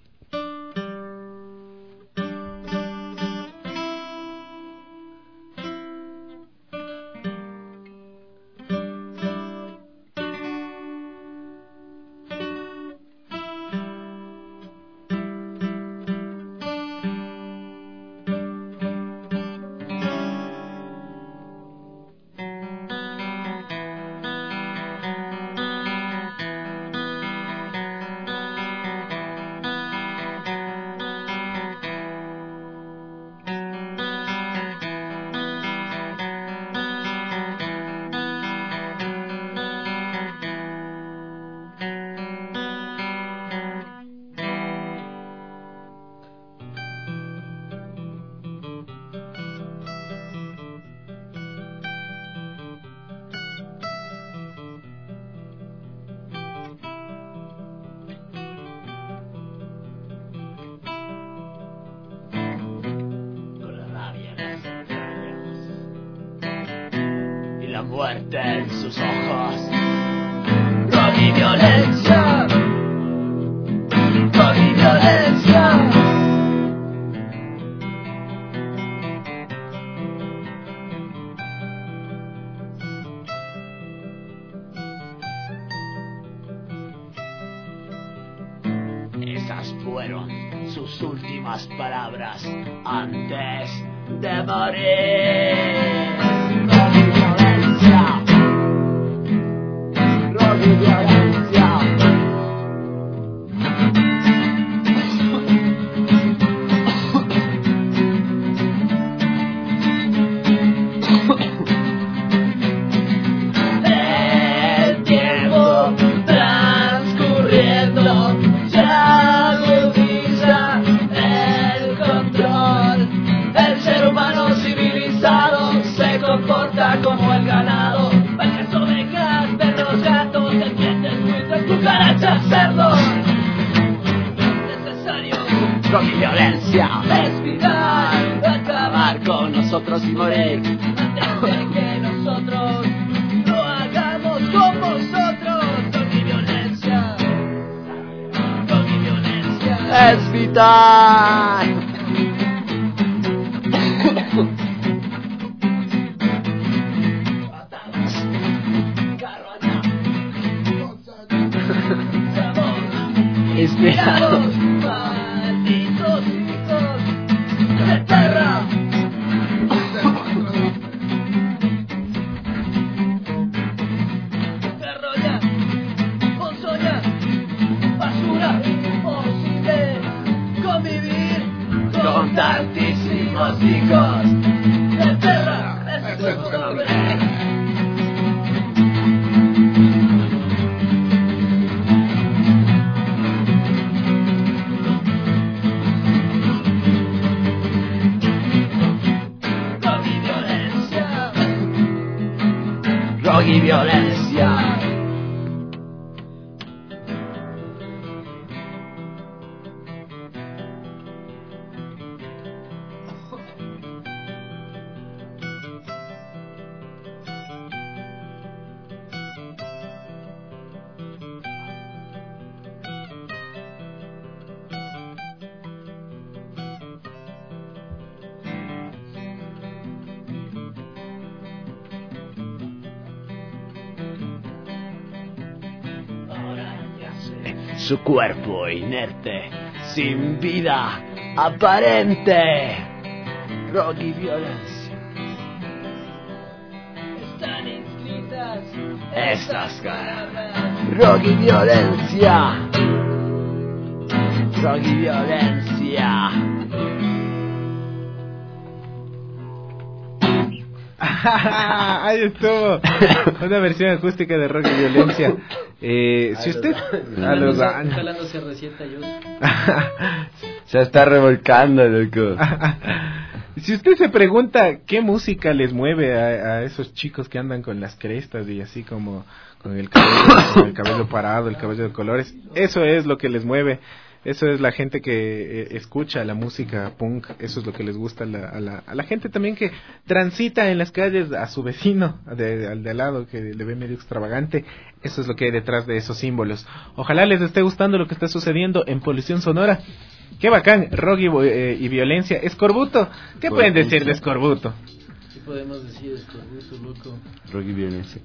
Muerte en sus ojos, rock y violencia, rock y violencia. Esas fueron sus últimas palabras antes de morir. Rock y violencia. El tiempo transcurriendo ya agudiza el control. El ser humano civilizado se comporta como el ganado. Payaso ovejas, perros, gatos, serpientes, buitres, cucarachas, cerdos. Necesario. Rock y violencia. Es vital. Acabar con nosotros y morir. Antes de que nosotros lo hagamos con vosotros. Rock y violencia. Rock y violencia. Es vital. Esperados, malditos hijos de perra. Perroya, ponzoña, basura, imposible convivir con tantísimos hijos de Rock y violencia. Su cuerpo inerte, sin vida aparente. Rock y violencia. Están inscritas Estas caras. Rock y violencia. Rock y violencia. Ahí estuvo. Una versión acústica de Rock y Violencia. Eh, si usted a los años jalándose recieta yo. Se está revolcando, loco. Si usted se pregunta qué música les mueve a, a esos chicos que andan con las crestas y así como con el cabello, con el cabello parado, el cabello de colores, eso es lo que les mueve. Eso es la gente que eh, escucha la música punk, eso es lo que les gusta a la, a, la, a la gente también que transita en las calles a su vecino, de, al de al lado, que le ve medio extravagante. Eso es lo que hay detrás de esos símbolos. Ojalá les esté gustando lo que está sucediendo en Polución Sonora. Qué bacán, rock y, eh, y violencia. Escorbuto, ¿qué Por pueden decir de Escorbuto? ¿Qué podemos decir de Escorbuto, loco? Rock y violencia.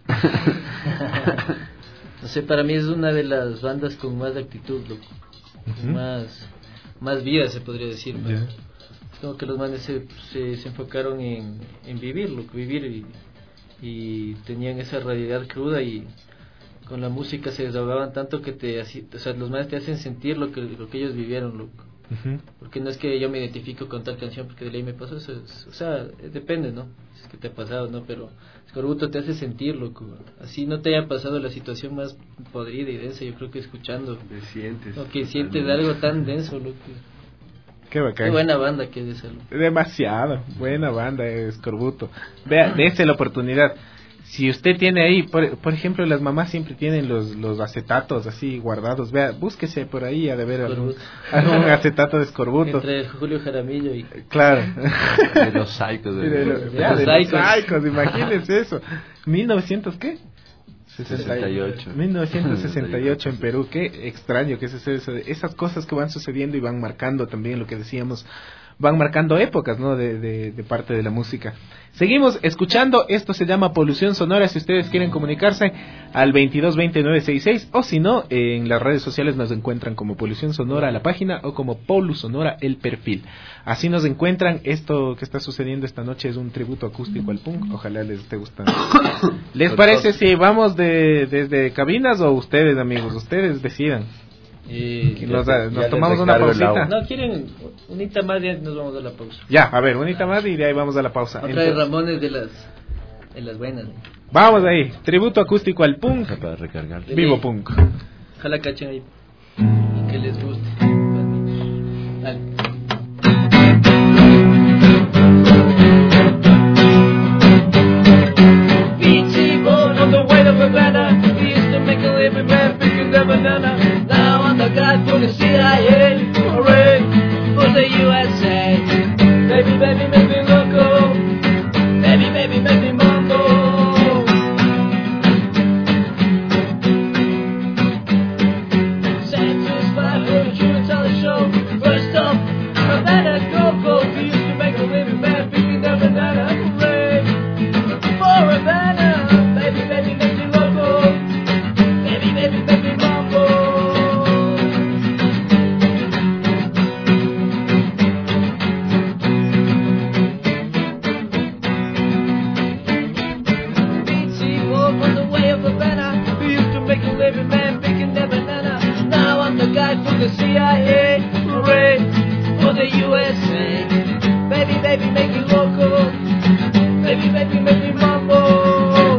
No sé, para mí es una de las bandas con más actitud, loco. Uh-huh. más más vida se podría decir, yeah. Como que los manes se, se, se enfocaron en, en vivirlo, vivir y, y tenían esa realidad cruda y con la música se desahogaban tanto que te así, o sea, los manes te hacen sentir lo que lo que ellos vivieron, loco. Uh-huh. Porque no es que yo me identifico con tal canción porque de ley me pasó eso, es, o sea, depende, ¿no? Es que te ha pasado, ¿no? Pero Escorbuto te hace sentir, loco. Así no te haya pasado la situación más podrida y densa, yo creo que escuchando te sientes, o que sientes algo tan denso, loco. Qué bacán. Qué buena banda que es esa, loco. Demasiado buena banda Escorbuto. Vea, dése la oportunidad. Si usted tiene ahí, por, por ejemplo, las mamás siempre tienen los los acetatos así guardados. Vea, búsquese por ahí a de ver algún, algún acetato de Escorbuto. Entre el Julio Jaramillo y... Claro. De los Psychos. De, de, lo, de, de los Psychos, imagínense eso. ¿mil novecientos qué? sesenta y ocho. mil novecientos sesenta y ocho en Perú. Qué extraño que es eso. Esas cosas que van sucediendo y van marcando también lo que decíamos. Van marcando épocas, ¿no? De, de, de parte de la música. Seguimos escuchando, esto se llama Polución Sonora, si ustedes quieren comunicarse al veintidós veinte nueve sesenta y seis, o si no, en las redes sociales nos encuentran como Polución Sonora la página, o como Polu Sonora el perfil. Así nos encuentran. Esto que está sucediendo esta noche es un tributo acústico al punk, ojalá les esté gustando. ¿Les parece si vamos de desde cabinas o ustedes, amigos? Ustedes decidan. Eh, nos, ya, nos ya tomamos una pausita. No, quieren unita más y nos vamos a la pausa. Ya, a ver, unita más y de ahí vamos a la pausa. Otra de Ramones de las de las buenas. ¿eh? Vamos ahí, tributo acústico al punk. Para recargar. Vivo punk. Ojalá cachen ahí y que les guste. Dale. Beachy boy on the way to Havana. We used to make a living man picking the banana. The guy for the C I A, hooray, for the U S A. Baby, baby, make me loco. Baby, baby, make me mambo. Santa's fly for the true talent show. First up, Havana Coco. We used to make a living man picking the banana. Hooray, for Havana. Baby, baby, make me loco. Baby, baby, make me mambo. The C I A, hooray, for the U S A. Baby, baby, make me loco. Baby, baby, baby, make me mambo.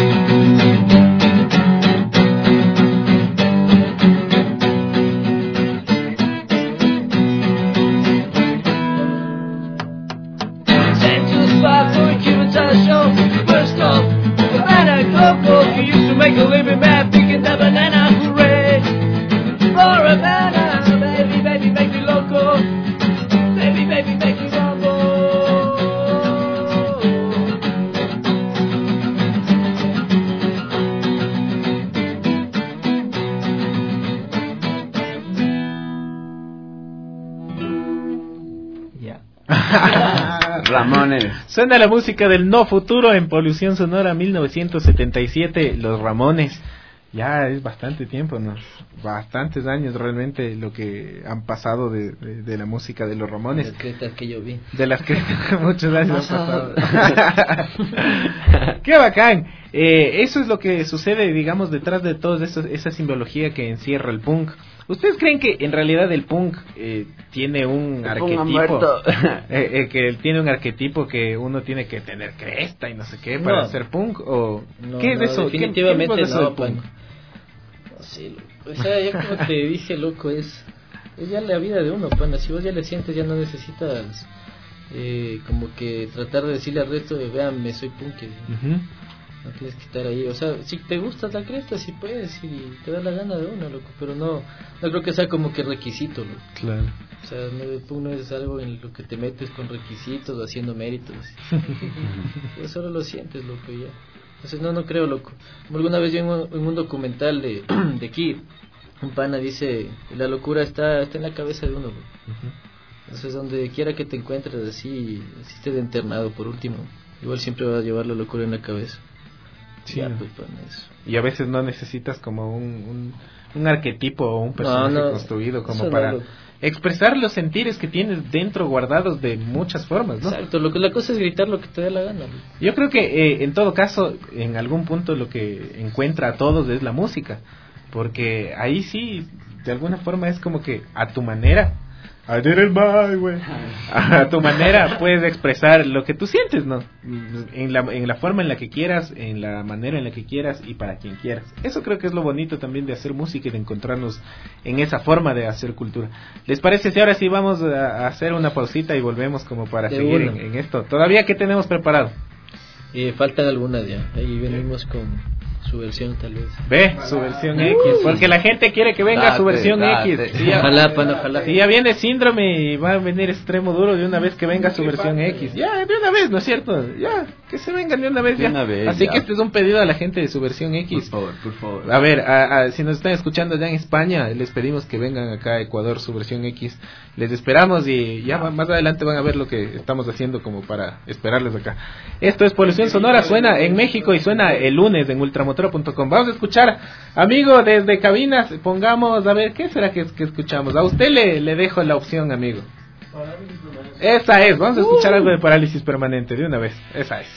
Sent to the spot for a Cuban style show. First off, Havana Coco. He used to make a living man picking the banana. Hooray for Havana, baby, baby, make me loco. Baby, baby, make me mambo. Ramones. Suena la música del No Futuro en Polución Sonora mil novecientos setenta y siete, Los Ramones. Ya es bastante tiempo, ¿no? Bastantes años realmente lo que han pasado de, de, de la música de Los Ramones. De las cretas que yo vi. De las que muchos años han pasado. ¡Qué bacán! Eh, eso es lo que sucede, digamos, detrás de toda esa simbología que encierra el punk. ¿Ustedes creen que en realidad el punk eh, tiene un el arquetipo? eh, eh, que tiene un arquetipo que uno tiene que tener cresta y no sé qué para No. ser punk? ¿O No, qué es no, eso? definitivamente ¿Qué, qué es eso no, del punk? pan. No sé, loco. O sea, ya como te dije, loco, es, es ya la vida de uno, pana. Si vos ya le sientes, ya no necesitas eh, como que tratar de decirle al resto de, vean, me soy punk. Uh-huh. No tienes que estar ahí. O sea, si te gusta la cresta, si puedes, y te da la gana de uno, loco. Pero no, no creo que sea como que requisito, loco. Claro. O sea, no, el punk no es algo en lo que te metes con requisitos o haciendo méritos. Pues solo lo sientes, loco, y ya. Entonces no, no creo, loco. Como alguna vez vi en un, en un documental de, de Kid, un pana dice, la locura está, está en la cabeza de uno, loco. Uh-huh. Entonces donde quiera que te encuentres así, así estés internado por último, igual siempre vas a llevar la locura en la cabeza. Sí, ya, no. pues, pana, eso. Y a veces no necesitas como un, un, un arquetipo o un personaje No, no, construido como eso para no, lo- expresar los sentires que tienes dentro guardados de muchas formas, ¿no? Exacto, lo que la cosa es gritar lo que te dé la gana, loco. Yo creo que eh, en todo caso, en algún punto lo que encuentra a todos es la música, porque ahí sí, de alguna forma es como que a tu manera, I did it my way, a tu manera puedes expresar lo que tú sientes, ¿no? En la, en la forma en la que quieras, en la manera en la que quieras y para quien quieras. Eso creo que es lo bonito también de hacer música y de encontrarnos en esa forma de hacer cultura. ¿Les parece si ahora sí vamos a hacer una pausita y volvemos como para De seguir una. en, en esto? ¿Todavía qué tenemos preparado? Eh, faltan algunas ya, ahí venimos con su versión tal vez. Ve, su versión X, porque la gente quiere que venga Date, su versión date. X. Si ya, Ojalá, pan, ojalá. si ya viene síndrome y va a venir extremo duro de una vez que venga su versión X. Ya, de una vez, ¿no es cierto? Ya, que se vengan de una vez De ya. una vez, Así ya. que este es un pedido a la gente de su versión X. Por favor, por favor. A ver, a, a, si nos están escuchando allá en España, les pedimos que vengan acá a Ecuador su versión X. Les esperamos y ya va- más adelante van a ver lo que estamos haciendo como para esperarles acá. Esto es Polución Sonora, suena en México y suena el lunes en ultramotero punto com. Vamos a escuchar, amigo, desde cabinas, pongamos, a ver, ¿qué será que, que escuchamos? A usted le, le dejo la opción, amigo. Esa es, vamos a escuchar algo de Parálisis Permanente de una vez, esa es.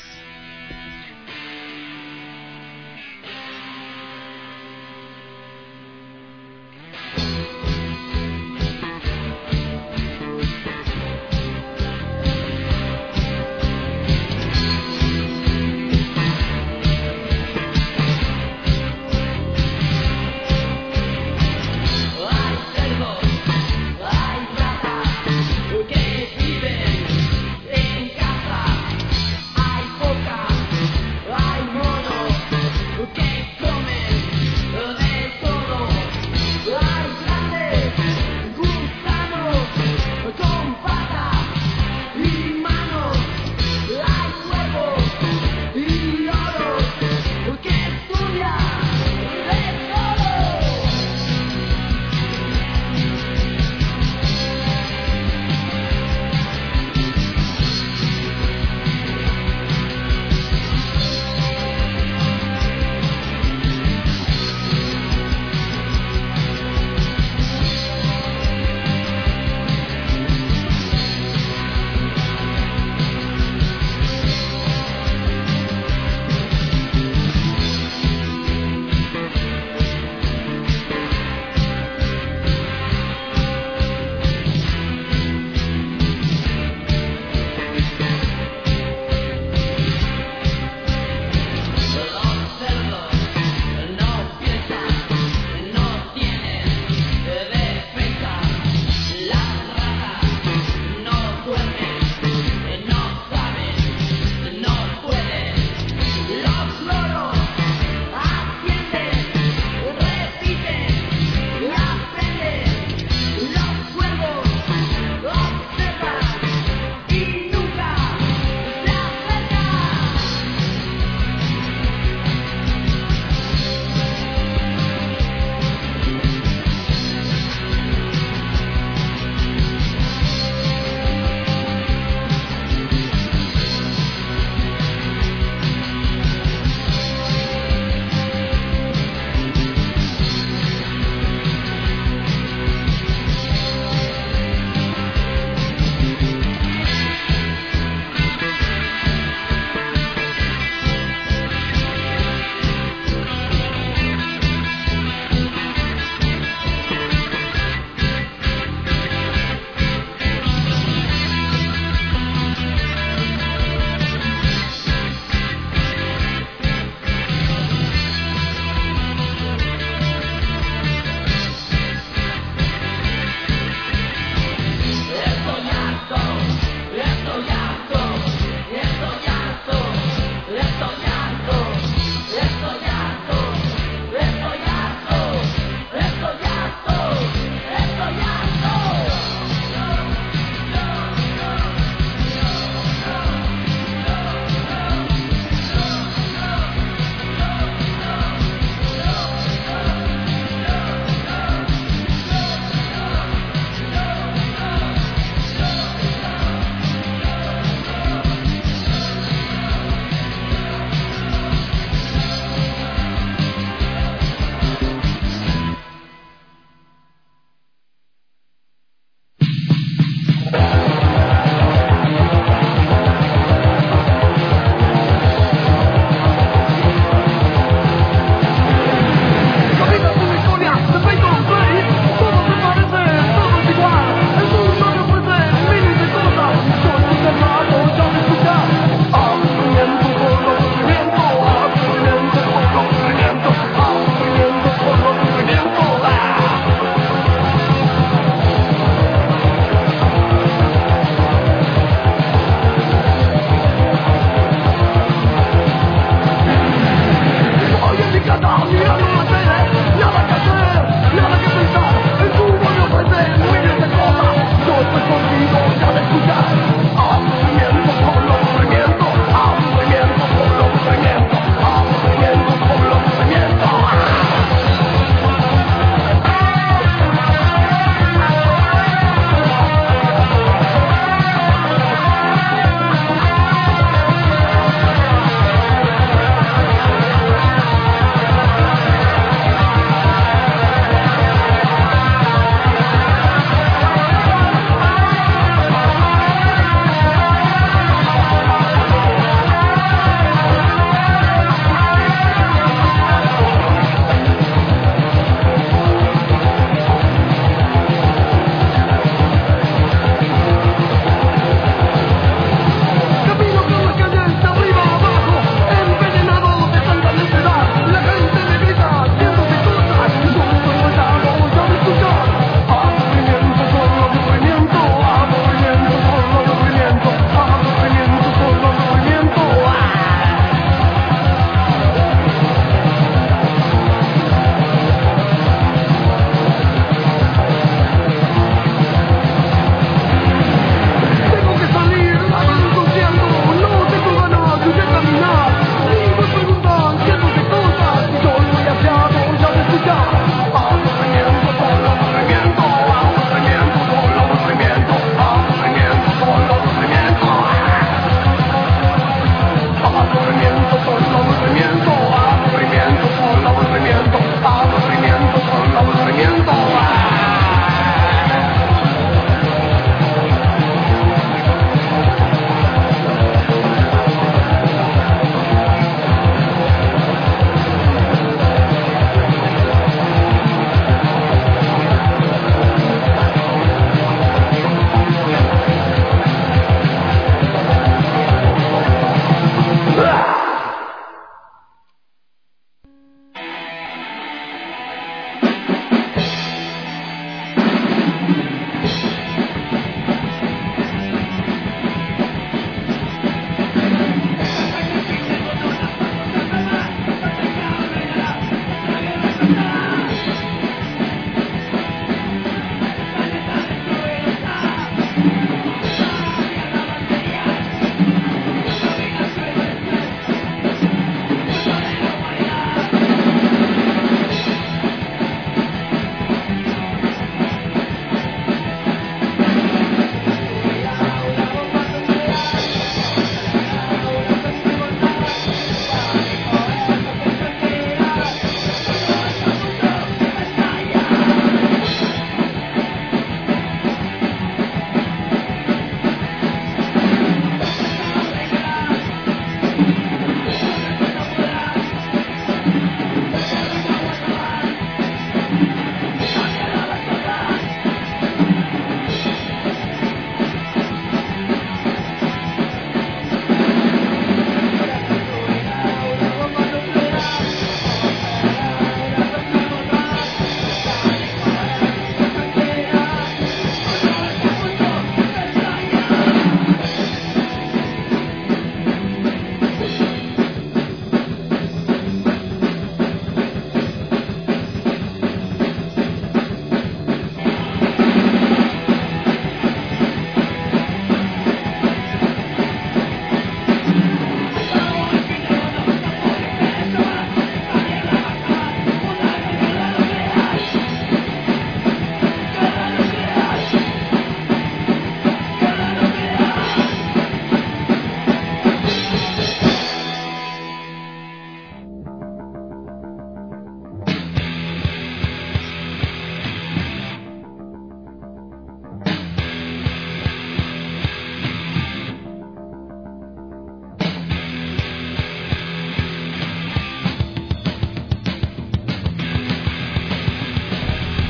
En casa hay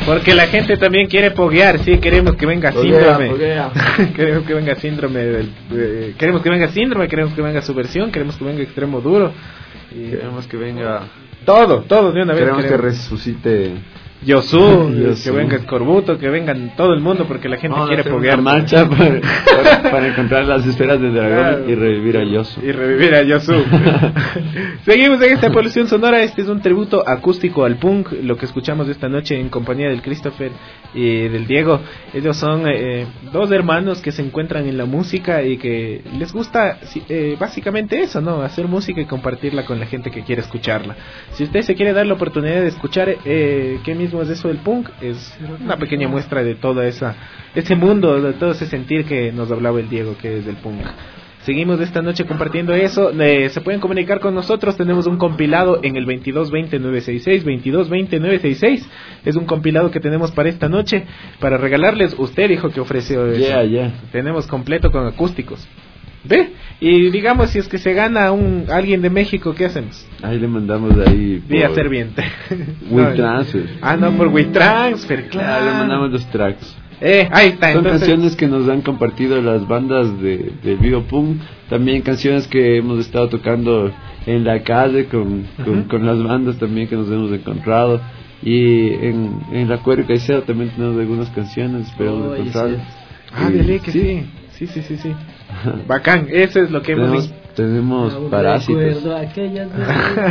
Porque la gente también quiere poguear, sí, queremos que venga Poguea, síndrome. poguea. Queremos que venga síndrome del, eh, queremos que venga síndrome, queremos que venga subversión, queremos que venga extremo duro. Y queremos que venga todo, todo de una vez. Queremos, queremos. que resucite Yosu, Yosu, que venga Escorbuto, que vengan todo el mundo porque la gente Vamos quiere a hacer poguear. una marcha para, para, para encontrar las esferas del dragón, Claro. y revivir a Yosu. Y revivir a Yosu. Seguimos en esta polución sonora. Este es un tributo acústico al punk. Lo que escuchamos esta noche en compañía del Christopher y del Diego. Ellos son eh, dos hermanos que se encuentran en la música y que les gusta eh, básicamente eso, ¿no? Hacer música y compartirla con la gente que quiere escucharla. Si usted se quiere dar la oportunidad de escuchar eh, qué mismo es eso del punk, es una pequeña muestra de todo esa, ese mundo, de todo ese sentir que nos hablaba el Diego, que es del punk. Seguimos esta noche compartiendo eso. Eh, se pueden comunicar con nosotros. Tenemos un compilado en el veintidós veinte nueve sesenta y seis, veintidós veinte nueve sesenta y seis. Es un compilado que tenemos para esta noche para regalarles. Usted dijo que ofreció eso. Yeah, yeah. Tenemos completo con acústicos. ¿Ve? Y digamos, si es que se gana un alguien de México, ¿qué hacemos? Ahí le mandamos de ahí Vía por Serviente. WeTransfer. Ah, no, por WeTransfer, claro. Le mandamos los tracks. Eh, ahí está. Son Entonces, canciones que nos han compartido las bandas de, de Vivo Punk. También canciones que hemos estado tocando en la calle con, con, uh-huh. con las bandas también que nos hemos encontrado. Y en, en la Cuero Caicedo también tenemos algunas canciones, esperamos Oh, encontrarlas. Ah, Y- dele que sí. Sí, sí, sí, sí. Bacán, eso es lo que hemos Tenemos, visto. tenemos Aún parásitos. recuerdo aquellas veces.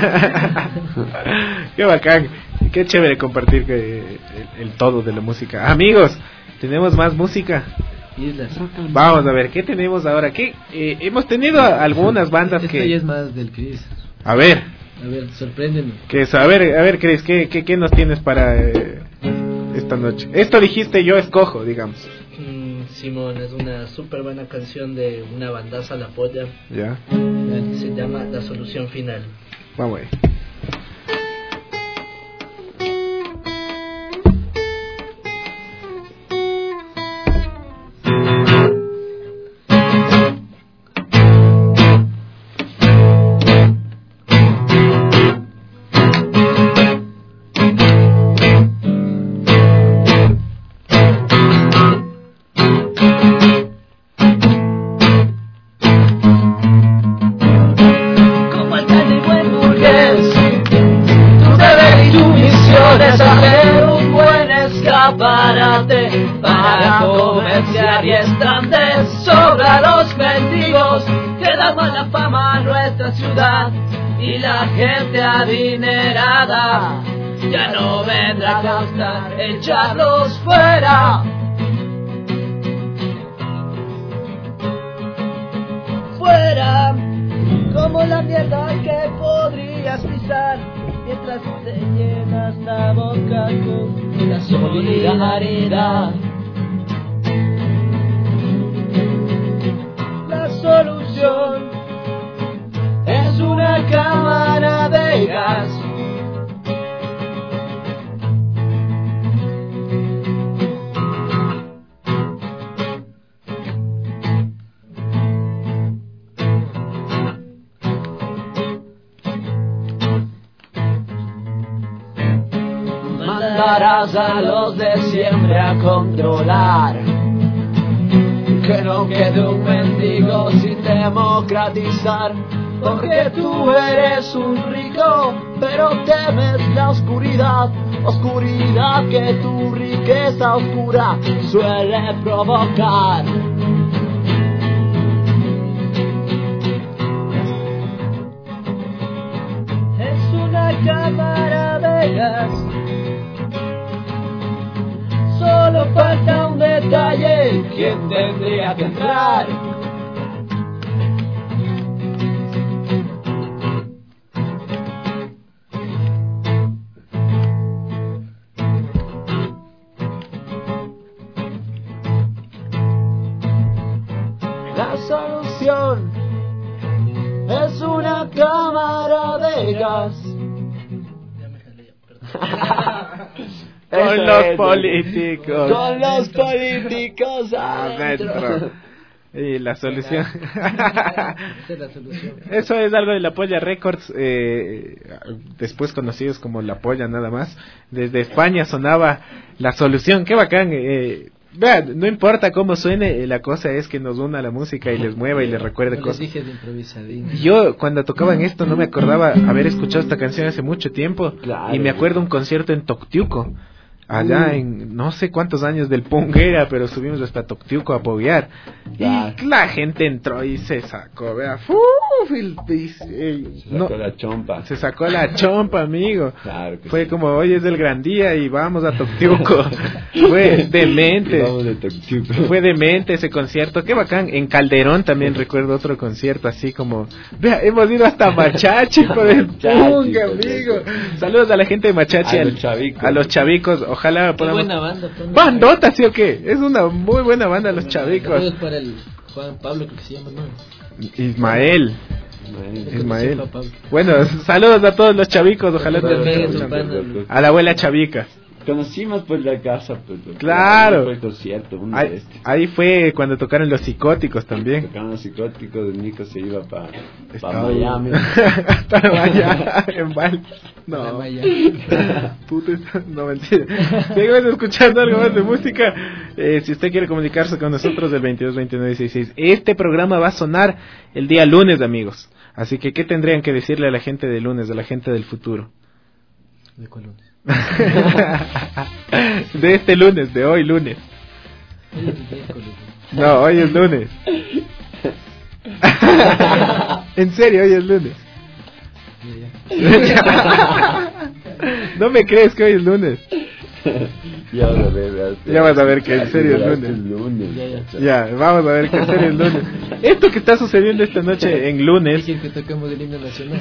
Qué bacán, qué chévere compartir que el, el todo de la música. Amigos, tenemos más música. Islas. Vamos a ver, ¿qué tenemos ahora? ¿Qué? Eh, hemos tenido algunas bandas Esta que... ya es más del Chris. A ver, A ver, sorpréndeme. que es, a ver, a ver, Chris, ¿qué, qué, qué nos tienes para eh, esta noche? Esto dijiste, yo escojo, digamos. Mm, Simón, es una súper buena canción de una bandaza, La Polla. Ya, Se llama La Solución Final. vamos ahí. Como alcalde y buen burgués, tu deber y tu misión es hacer un buen escaparate para comerciar y estantes sobre los mendigos que dan mala fama a nuestra ciudad y la gente adinerada ya no vendrá a costar echarlos fuera. Fuera. Como la mierda que podrías pisar mientras te llenas la boca con la solidaridad. La solución es una cámara de gas. Mandarás a los de siempre a controlar que no quede un mendigo sin democratizar, porque tú eres un rico pero temes la oscuridad, oscuridad que tu riqueza oscura suele provocar. Es una cámara de gas. Solo falta un detalle. ¿Quién tendría que entrar? La solución es una cámara de gas. Con los políticos. Con los políticos adentro. Adentro. Eh, la solución. Esa es la solución. Eso es algo de La Polla Records, eh, después conocidos como La Polla nada más. Desde España sonaba La Solución, qué bacán. Eh, vean, no importa cómo suene, la cosa es que nos una la música y les mueva y les recuerde No cosas. les dije de improvisadín. Yo cuando tocaban esto no me acordaba haber escuchado esta canción hace mucho tiempo. Claro. Y me acuerdo un concierto en Toctiuco. Allá en no sé cuántos años del Ponguera, pero subimos hasta Toctiuco a apoyar. Y la gente entró y se sacó, vea, ¡uf! Y, y, y, se no, sacó la chompa. Se sacó la chompa, amigo. Claro que Fue sí. como, hoy es el gran día y vamos a Toctiuco. Fue demente. Vamos de Toctiuco. Fue demente ese concierto. Qué bacán. En Calderón también recuerdo otro concierto así como, vea, hemos ido hasta Machachi por el Punk, amigo. Saludos a la gente de Machachi. A al, los chavicos. A los chavicos. Ojalá Qué podamos... buena banda. Pues, Bandota, ¿sí o qué? Es una muy buena banda, los chavicos. Saludos para el Juan Pablo, creo que se llama, ¿no? Ismael. Ismael. Ismael. Bueno, saludos a todos los chavicos, ojalá te a la abuela chavica. Conocimos pues la casa, pues. Claro. Fue el concierto, uno ahí, de estos. Ahí fue cuando tocaron los psicóticos también. Tocaron los psicóticos, Nico se iba para pa Miami. Para Miami, en Val. No. Para Miami. Puta, no mentira. Seguimos escuchando algo más de música. Eh, si usted quiere comunicarse con nosotros del veintidós veintinueve sesenta y seis, este programa va a sonar el día lunes, amigos. Así que, ¿qué tendrían que decirle a la gente del lunes, a la gente del futuro? ¿De cuál lunes? De este lunes, de hoy lunes. No, hoy es lunes. En serio, hoy es lunes. No me crees que hoy es lunes. Ya vas a ver, ya vas a ver que en serio es lunes. lunes. Ya, ya. ya, vamos a ver que en serio es lunes. Esto que está sucediendo esta noche en lunes. Que tocamos el himno nacional.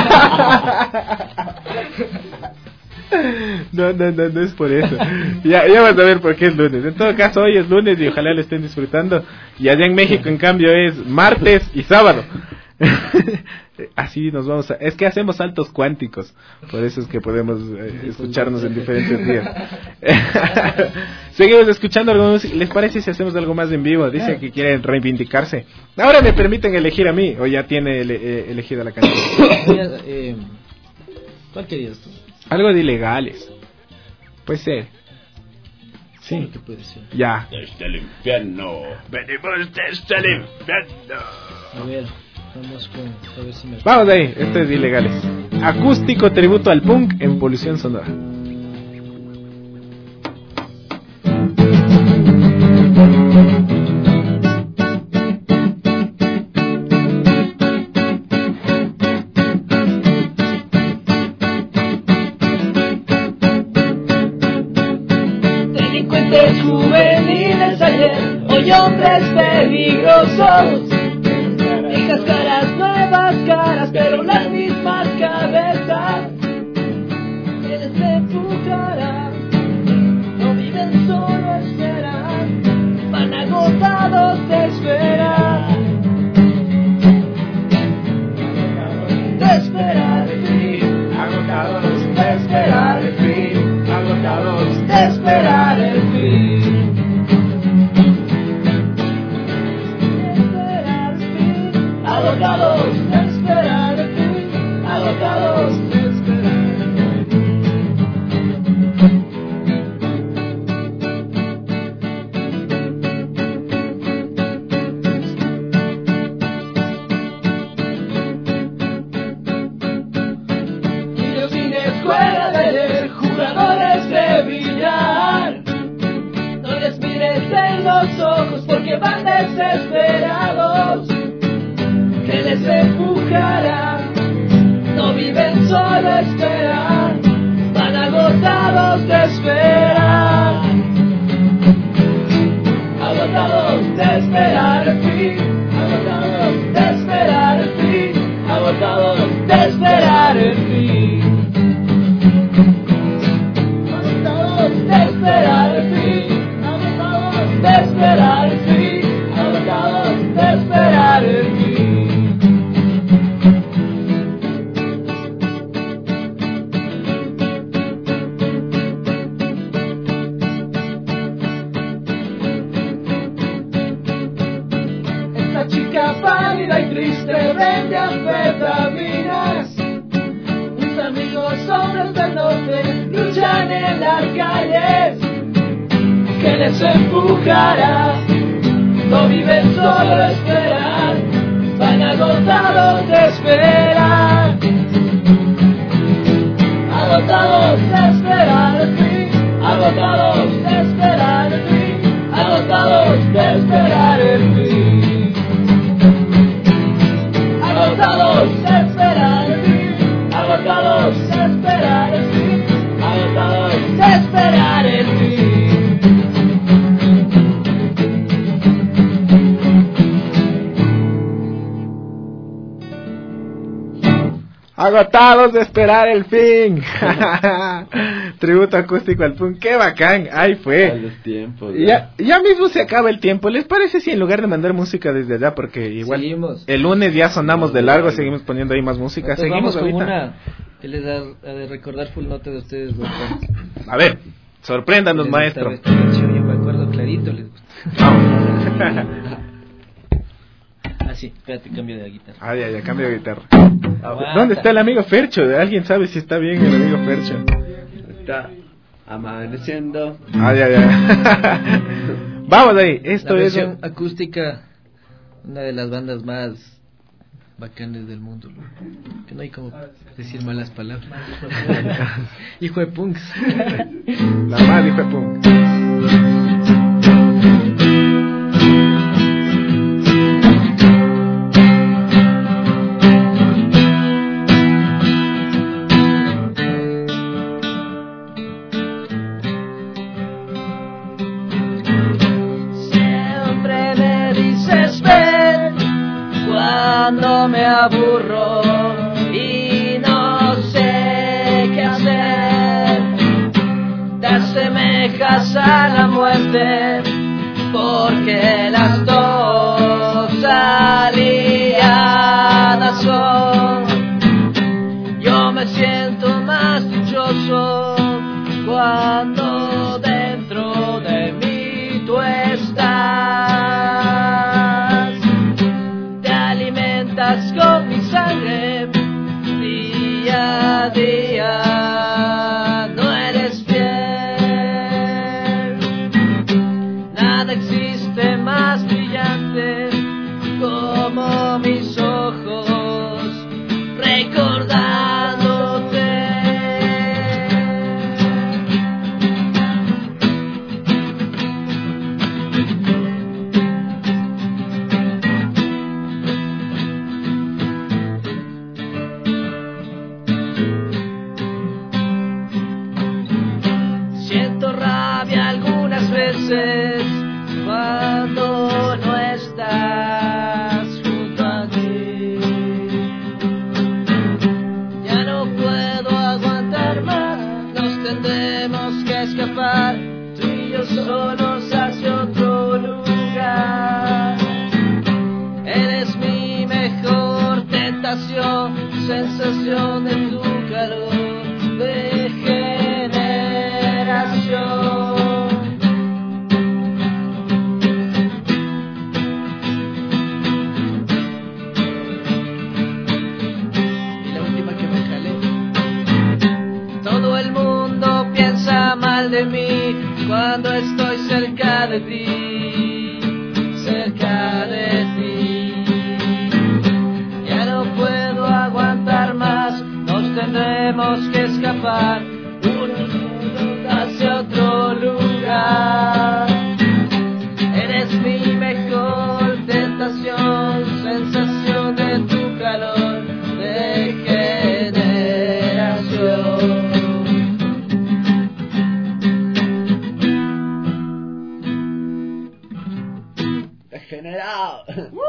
No, no, no, no es por eso. Ya, ya vas a ver por qué es lunes. En todo caso, hoy es lunes y ojalá lo estén disfrutando. Y allá en México, en cambio, es martes y sábado. Así nos vamos a... Es que hacemos saltos cuánticos. Por eso es que podemos eh, escucharnos en diferentes días. Seguimos escuchando algo más. ¿Les parece si hacemos algo más en vivo? Dice que quieren reivindicarse. Ahora me permiten elegir a mí. ¿O ya tiene ele eh, elegida la canción? eh, ¿Cuál querías tú? Algo de ilegales. Puede ser. Sí. ¿Qué puede ser? Ya. Desde el infierno. Venimos desde el infierno. A ver, vamos con... A ver si me... Vamos ahí, esto es de ilegales. Acústico tributo al punk en Polución Sonora. Juveniles ayer, hoy hombres peligrosos, hijas caras, nuevas caras, pero las mismas cabezas. Quienes se empujarán, no viven solo esperan, van agotados de esperar, de esperar el fin, agotados de esperar el fin, agotados de esperar el fin. Agotados de esperar el fin, agotados de esperar el fin. Niños sin escuela de leer, jugadores de billar, no les mires en los ojos porque van desesperados. Que les empujarán, no viven solo esperar, van agotados de esperar, agotados de esperar el fin, agotados de esperar el fin, agotados de esperar el fin, agotados de esperar el fin, agotados de esperar el fin, agotados de esperar el fin. una pálida y triste red de anfetaminas. Mis amigos hombres del norte luchan en las calles. ¿Qué les empujará? No viven solo esperar, van agotados de esperar. Agotados de esperar el fin, agotados de esperar el fin, agotados de esperar el fin. Agotados de esperar el fin, agotados de esperar el fin, agotados de esperar el fin. Agotados de esperar el fin. Tributo acústico al punk, qué bacán. Ahí fue. A los tiempos, ya, ya mismo se acaba el tiempo. ¿Les parece si en lugar de mandar música desde allá, porque igual seguimos. El lunes ya sonamos de largo, seguimos poniendo ahí más música? Entonces Seguimos vamos con ahorita. una que les da a de recordar full nota de ustedes dos. A ver, sorpréndanos, maestro. Esta, esta canción, yo me acuerdo clarito, les gusta. Ah, sí, espérate, cambio de guitarra. Ah, ya, ya, cambio de guitarra. Aguanta. ¿Dónde está el amigo Fercho? ¿Alguien sabe si está bien el amigo Fercho? Está amaneciendo. Ah, ya, ya. Vamos ahí, esto La es... versión acústica, una de las bandas más bacanes del mundo, loco. Que no hay como decir malas palabras. Hijo de punks. La más hijo de punk. Cuando me aburro y no sé qué hacer, te asemejas a la muerte, porque las dos aliadas son. Yo me siento más dichoso cuando dentro de mí tú estás. Con mi sangre día a día, no eres fiel. Nada existe más brillante como mis ojos recordándote. Cuando no estás junto a mí, ya no puedo aguantar más, nos tendremos que escapar, tú y yo solos hacia otro lugar. Eres mi mejor tentación, sensación de tu calor, de generación. De mí cuando estoy cerca de ti, cerca de ti. Ya no puedo aguantar más, nos tendremos que escapar uno hacia otro lugar. Eres mi mejor tentación, sensación de tu calor, de generación. General.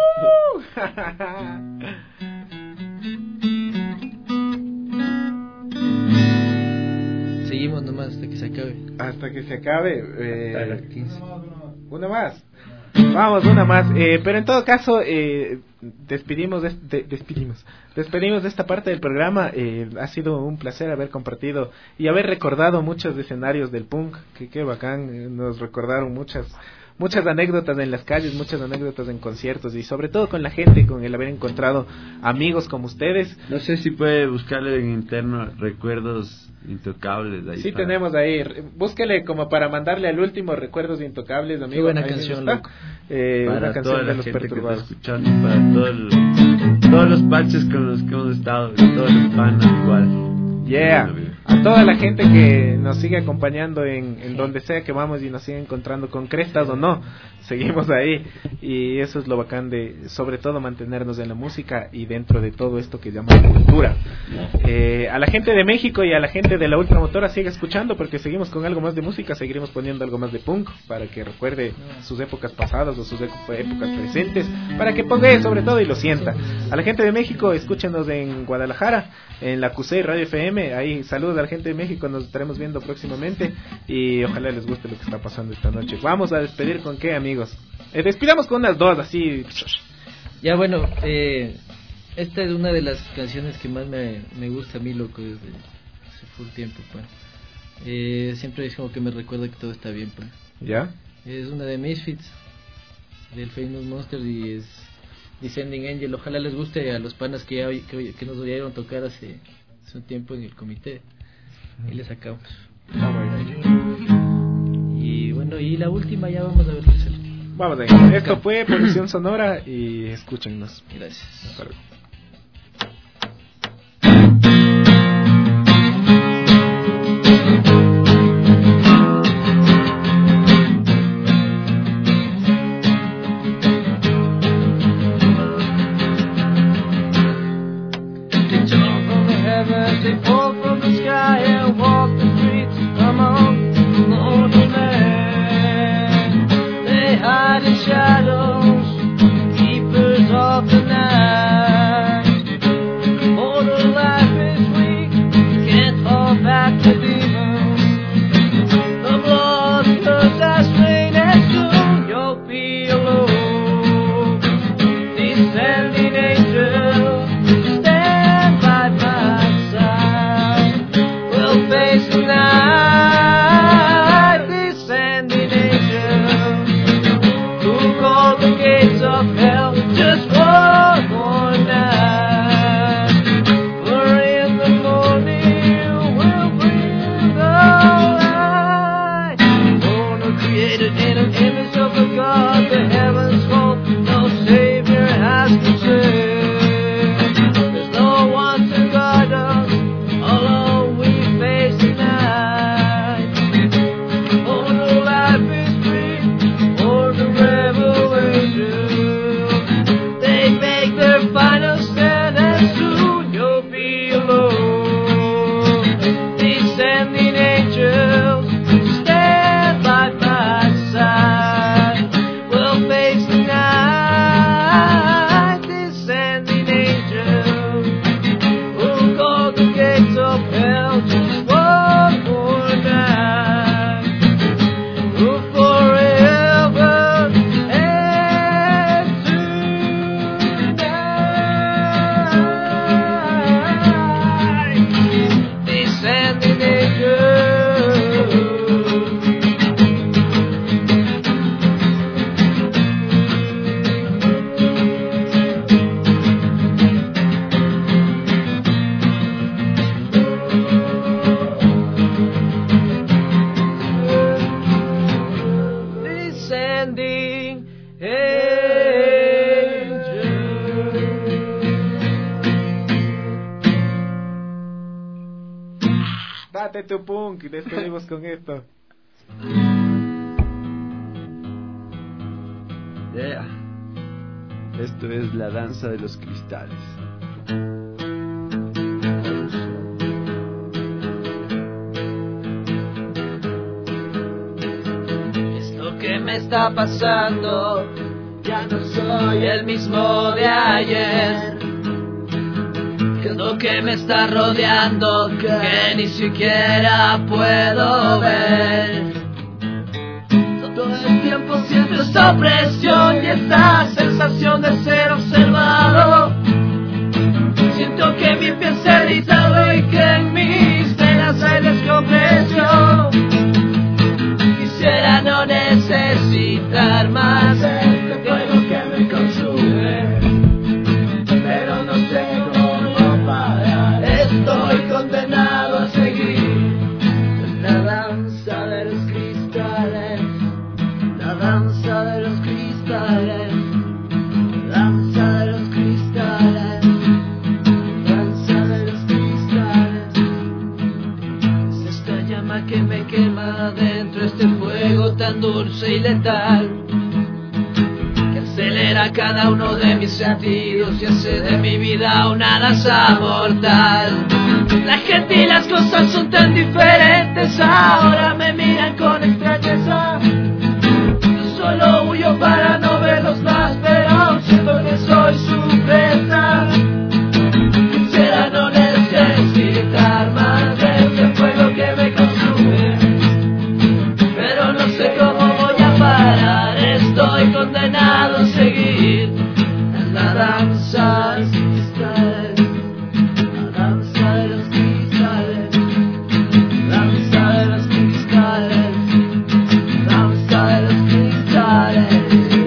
Seguimos nomás hasta que se acabe. Hasta que se acabe. Eh, Hasta las quince. Una más. Vamos, una más. Eh, pero en todo caso, eh, despedimos, de, de, despedimos, despedimos de esta parte del programa. Eh, ha sido un placer haber compartido y haber recordado muchos escenarios del punk. Que qué bacán. Eh, nos recordaron muchas muchas anécdotas en las calles, muchas anécdotas en conciertos y sobre todo con la gente, con el haber encontrado amigos como ustedes. No sé si puede buscarle en interno recuerdos intocables. Ahí sí, para... tenemos ahí, búsquele como para mandarle al último recuerdos intocables, amigo. Qué buena ahí canción, está. loco. Eh, para una canción toda la de los gente perturbados. que está escuchando, para todo el, todos los parches con los que hemos estado, todos los panas igual. Yeah, a toda la gente que nos sigue acompañando en, en donde sea que vamos y nos sigue encontrando con crestas o no, seguimos ahí y eso es lo bacán de sobre todo mantenernos en la música y dentro de todo esto que llamamos cultura. Eh, a la gente de México y a la gente de la Ultramotora sigue escuchando porque seguimos con algo más de música, seguiremos poniendo algo más de punk para que recuerde sus épocas pasadas o sus épocas presentes, para que ponga sobre todo y lo sienta. A la gente de México, escúchenos en Guadalajara, en la Q C Radio F M. Ahí saludos a la gente de México, nos estaremos viendo próximamente y ojalá les guste lo que está pasando esta noche. Vamos a despedir con qué, amigos. Eh, despidamos con unas dos así. Ya bueno, eh, esta es una de las canciones que más me, me gusta a mí, loco, desde hace full tiempo, pues. Eh, siempre es como que me recuerda que todo está bien, pues. ¿Ya? Es una de Misfits, del Famous Monster y es Descending Angel. Ojalá les guste a los panas que, ya, que, que nos oyeron tocar hace, hace un tiempo en el comité. Y le sacamos. Y bueno, y la última ya vamos a ver qué sale. Vamos a esto fue Producción Sonora y escúchennos. Gracias. Hasta luego. They fall from the sky and walk the streets. Come on, lonely man. They hide in shadows, keepers of the night. Mortal life is weak, can't hold back the demons. The blood curse has rain and soon you'll be alone. Descending angel, stand by my face the night, descending angel, who called the gates of hell just one more night. For in the morning we'll bring the light. Born or created in an image of a God, the heavens fall, no Savior has to save. There's no one to guide us, alone we face the night. Oh, the life is free, or the rebel angel. They make their final stand and soon you'll be alone. Descending angels, stand by my side. We'll face the night. Descending angels, who call the gates of hell just one more night. Oh, forever and tonight. Descending angels. Descending angels. Date tu punk y despedimos con esto. Yeah. Esto es la danza de los cristales. Esto que me está pasando, ya no soy el mismo de ayer. Que es lo que me está rodeando, que ni siquiera puedo ver. Todo el tiempo siento esta opresión y esta sensación de ser observado. Siento que mi piel se eriza y que en mis venas hay descompresión. Quisiera no necesitar tan dulce y letal, que acelera cada uno de mis sentidos y hace de mi vida una danza mortal. La gente y las cosas son tan diferentes, ahora me miran con extrañeza. Yo solo huyo para no verlos más, pero siento que soy su presa. Quisiera no necesitar más de este fuego que me consume, pero no sé cómo voy a parar. Estoy condenado a seguir en la danza de los cristales, la danza de los cristales, danza de los cristales, danza de los cristales.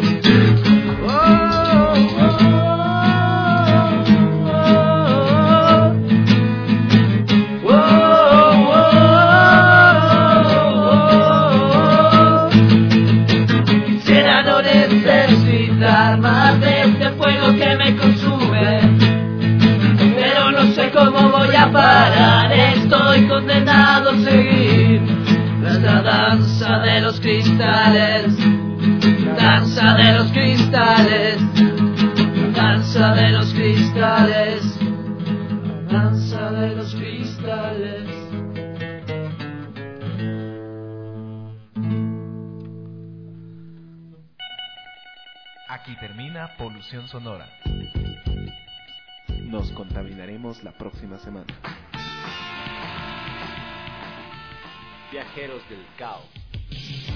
Más de este fuego que me consume, pero no sé cómo voy a parar. Estoy condenado a seguir esta danza de los cristales, danza de los cristales, danza de los cristales, danza de los cristales. Aquí termina Polución Sonora. Nos contaminaremos la próxima semana. Viajeros del caos.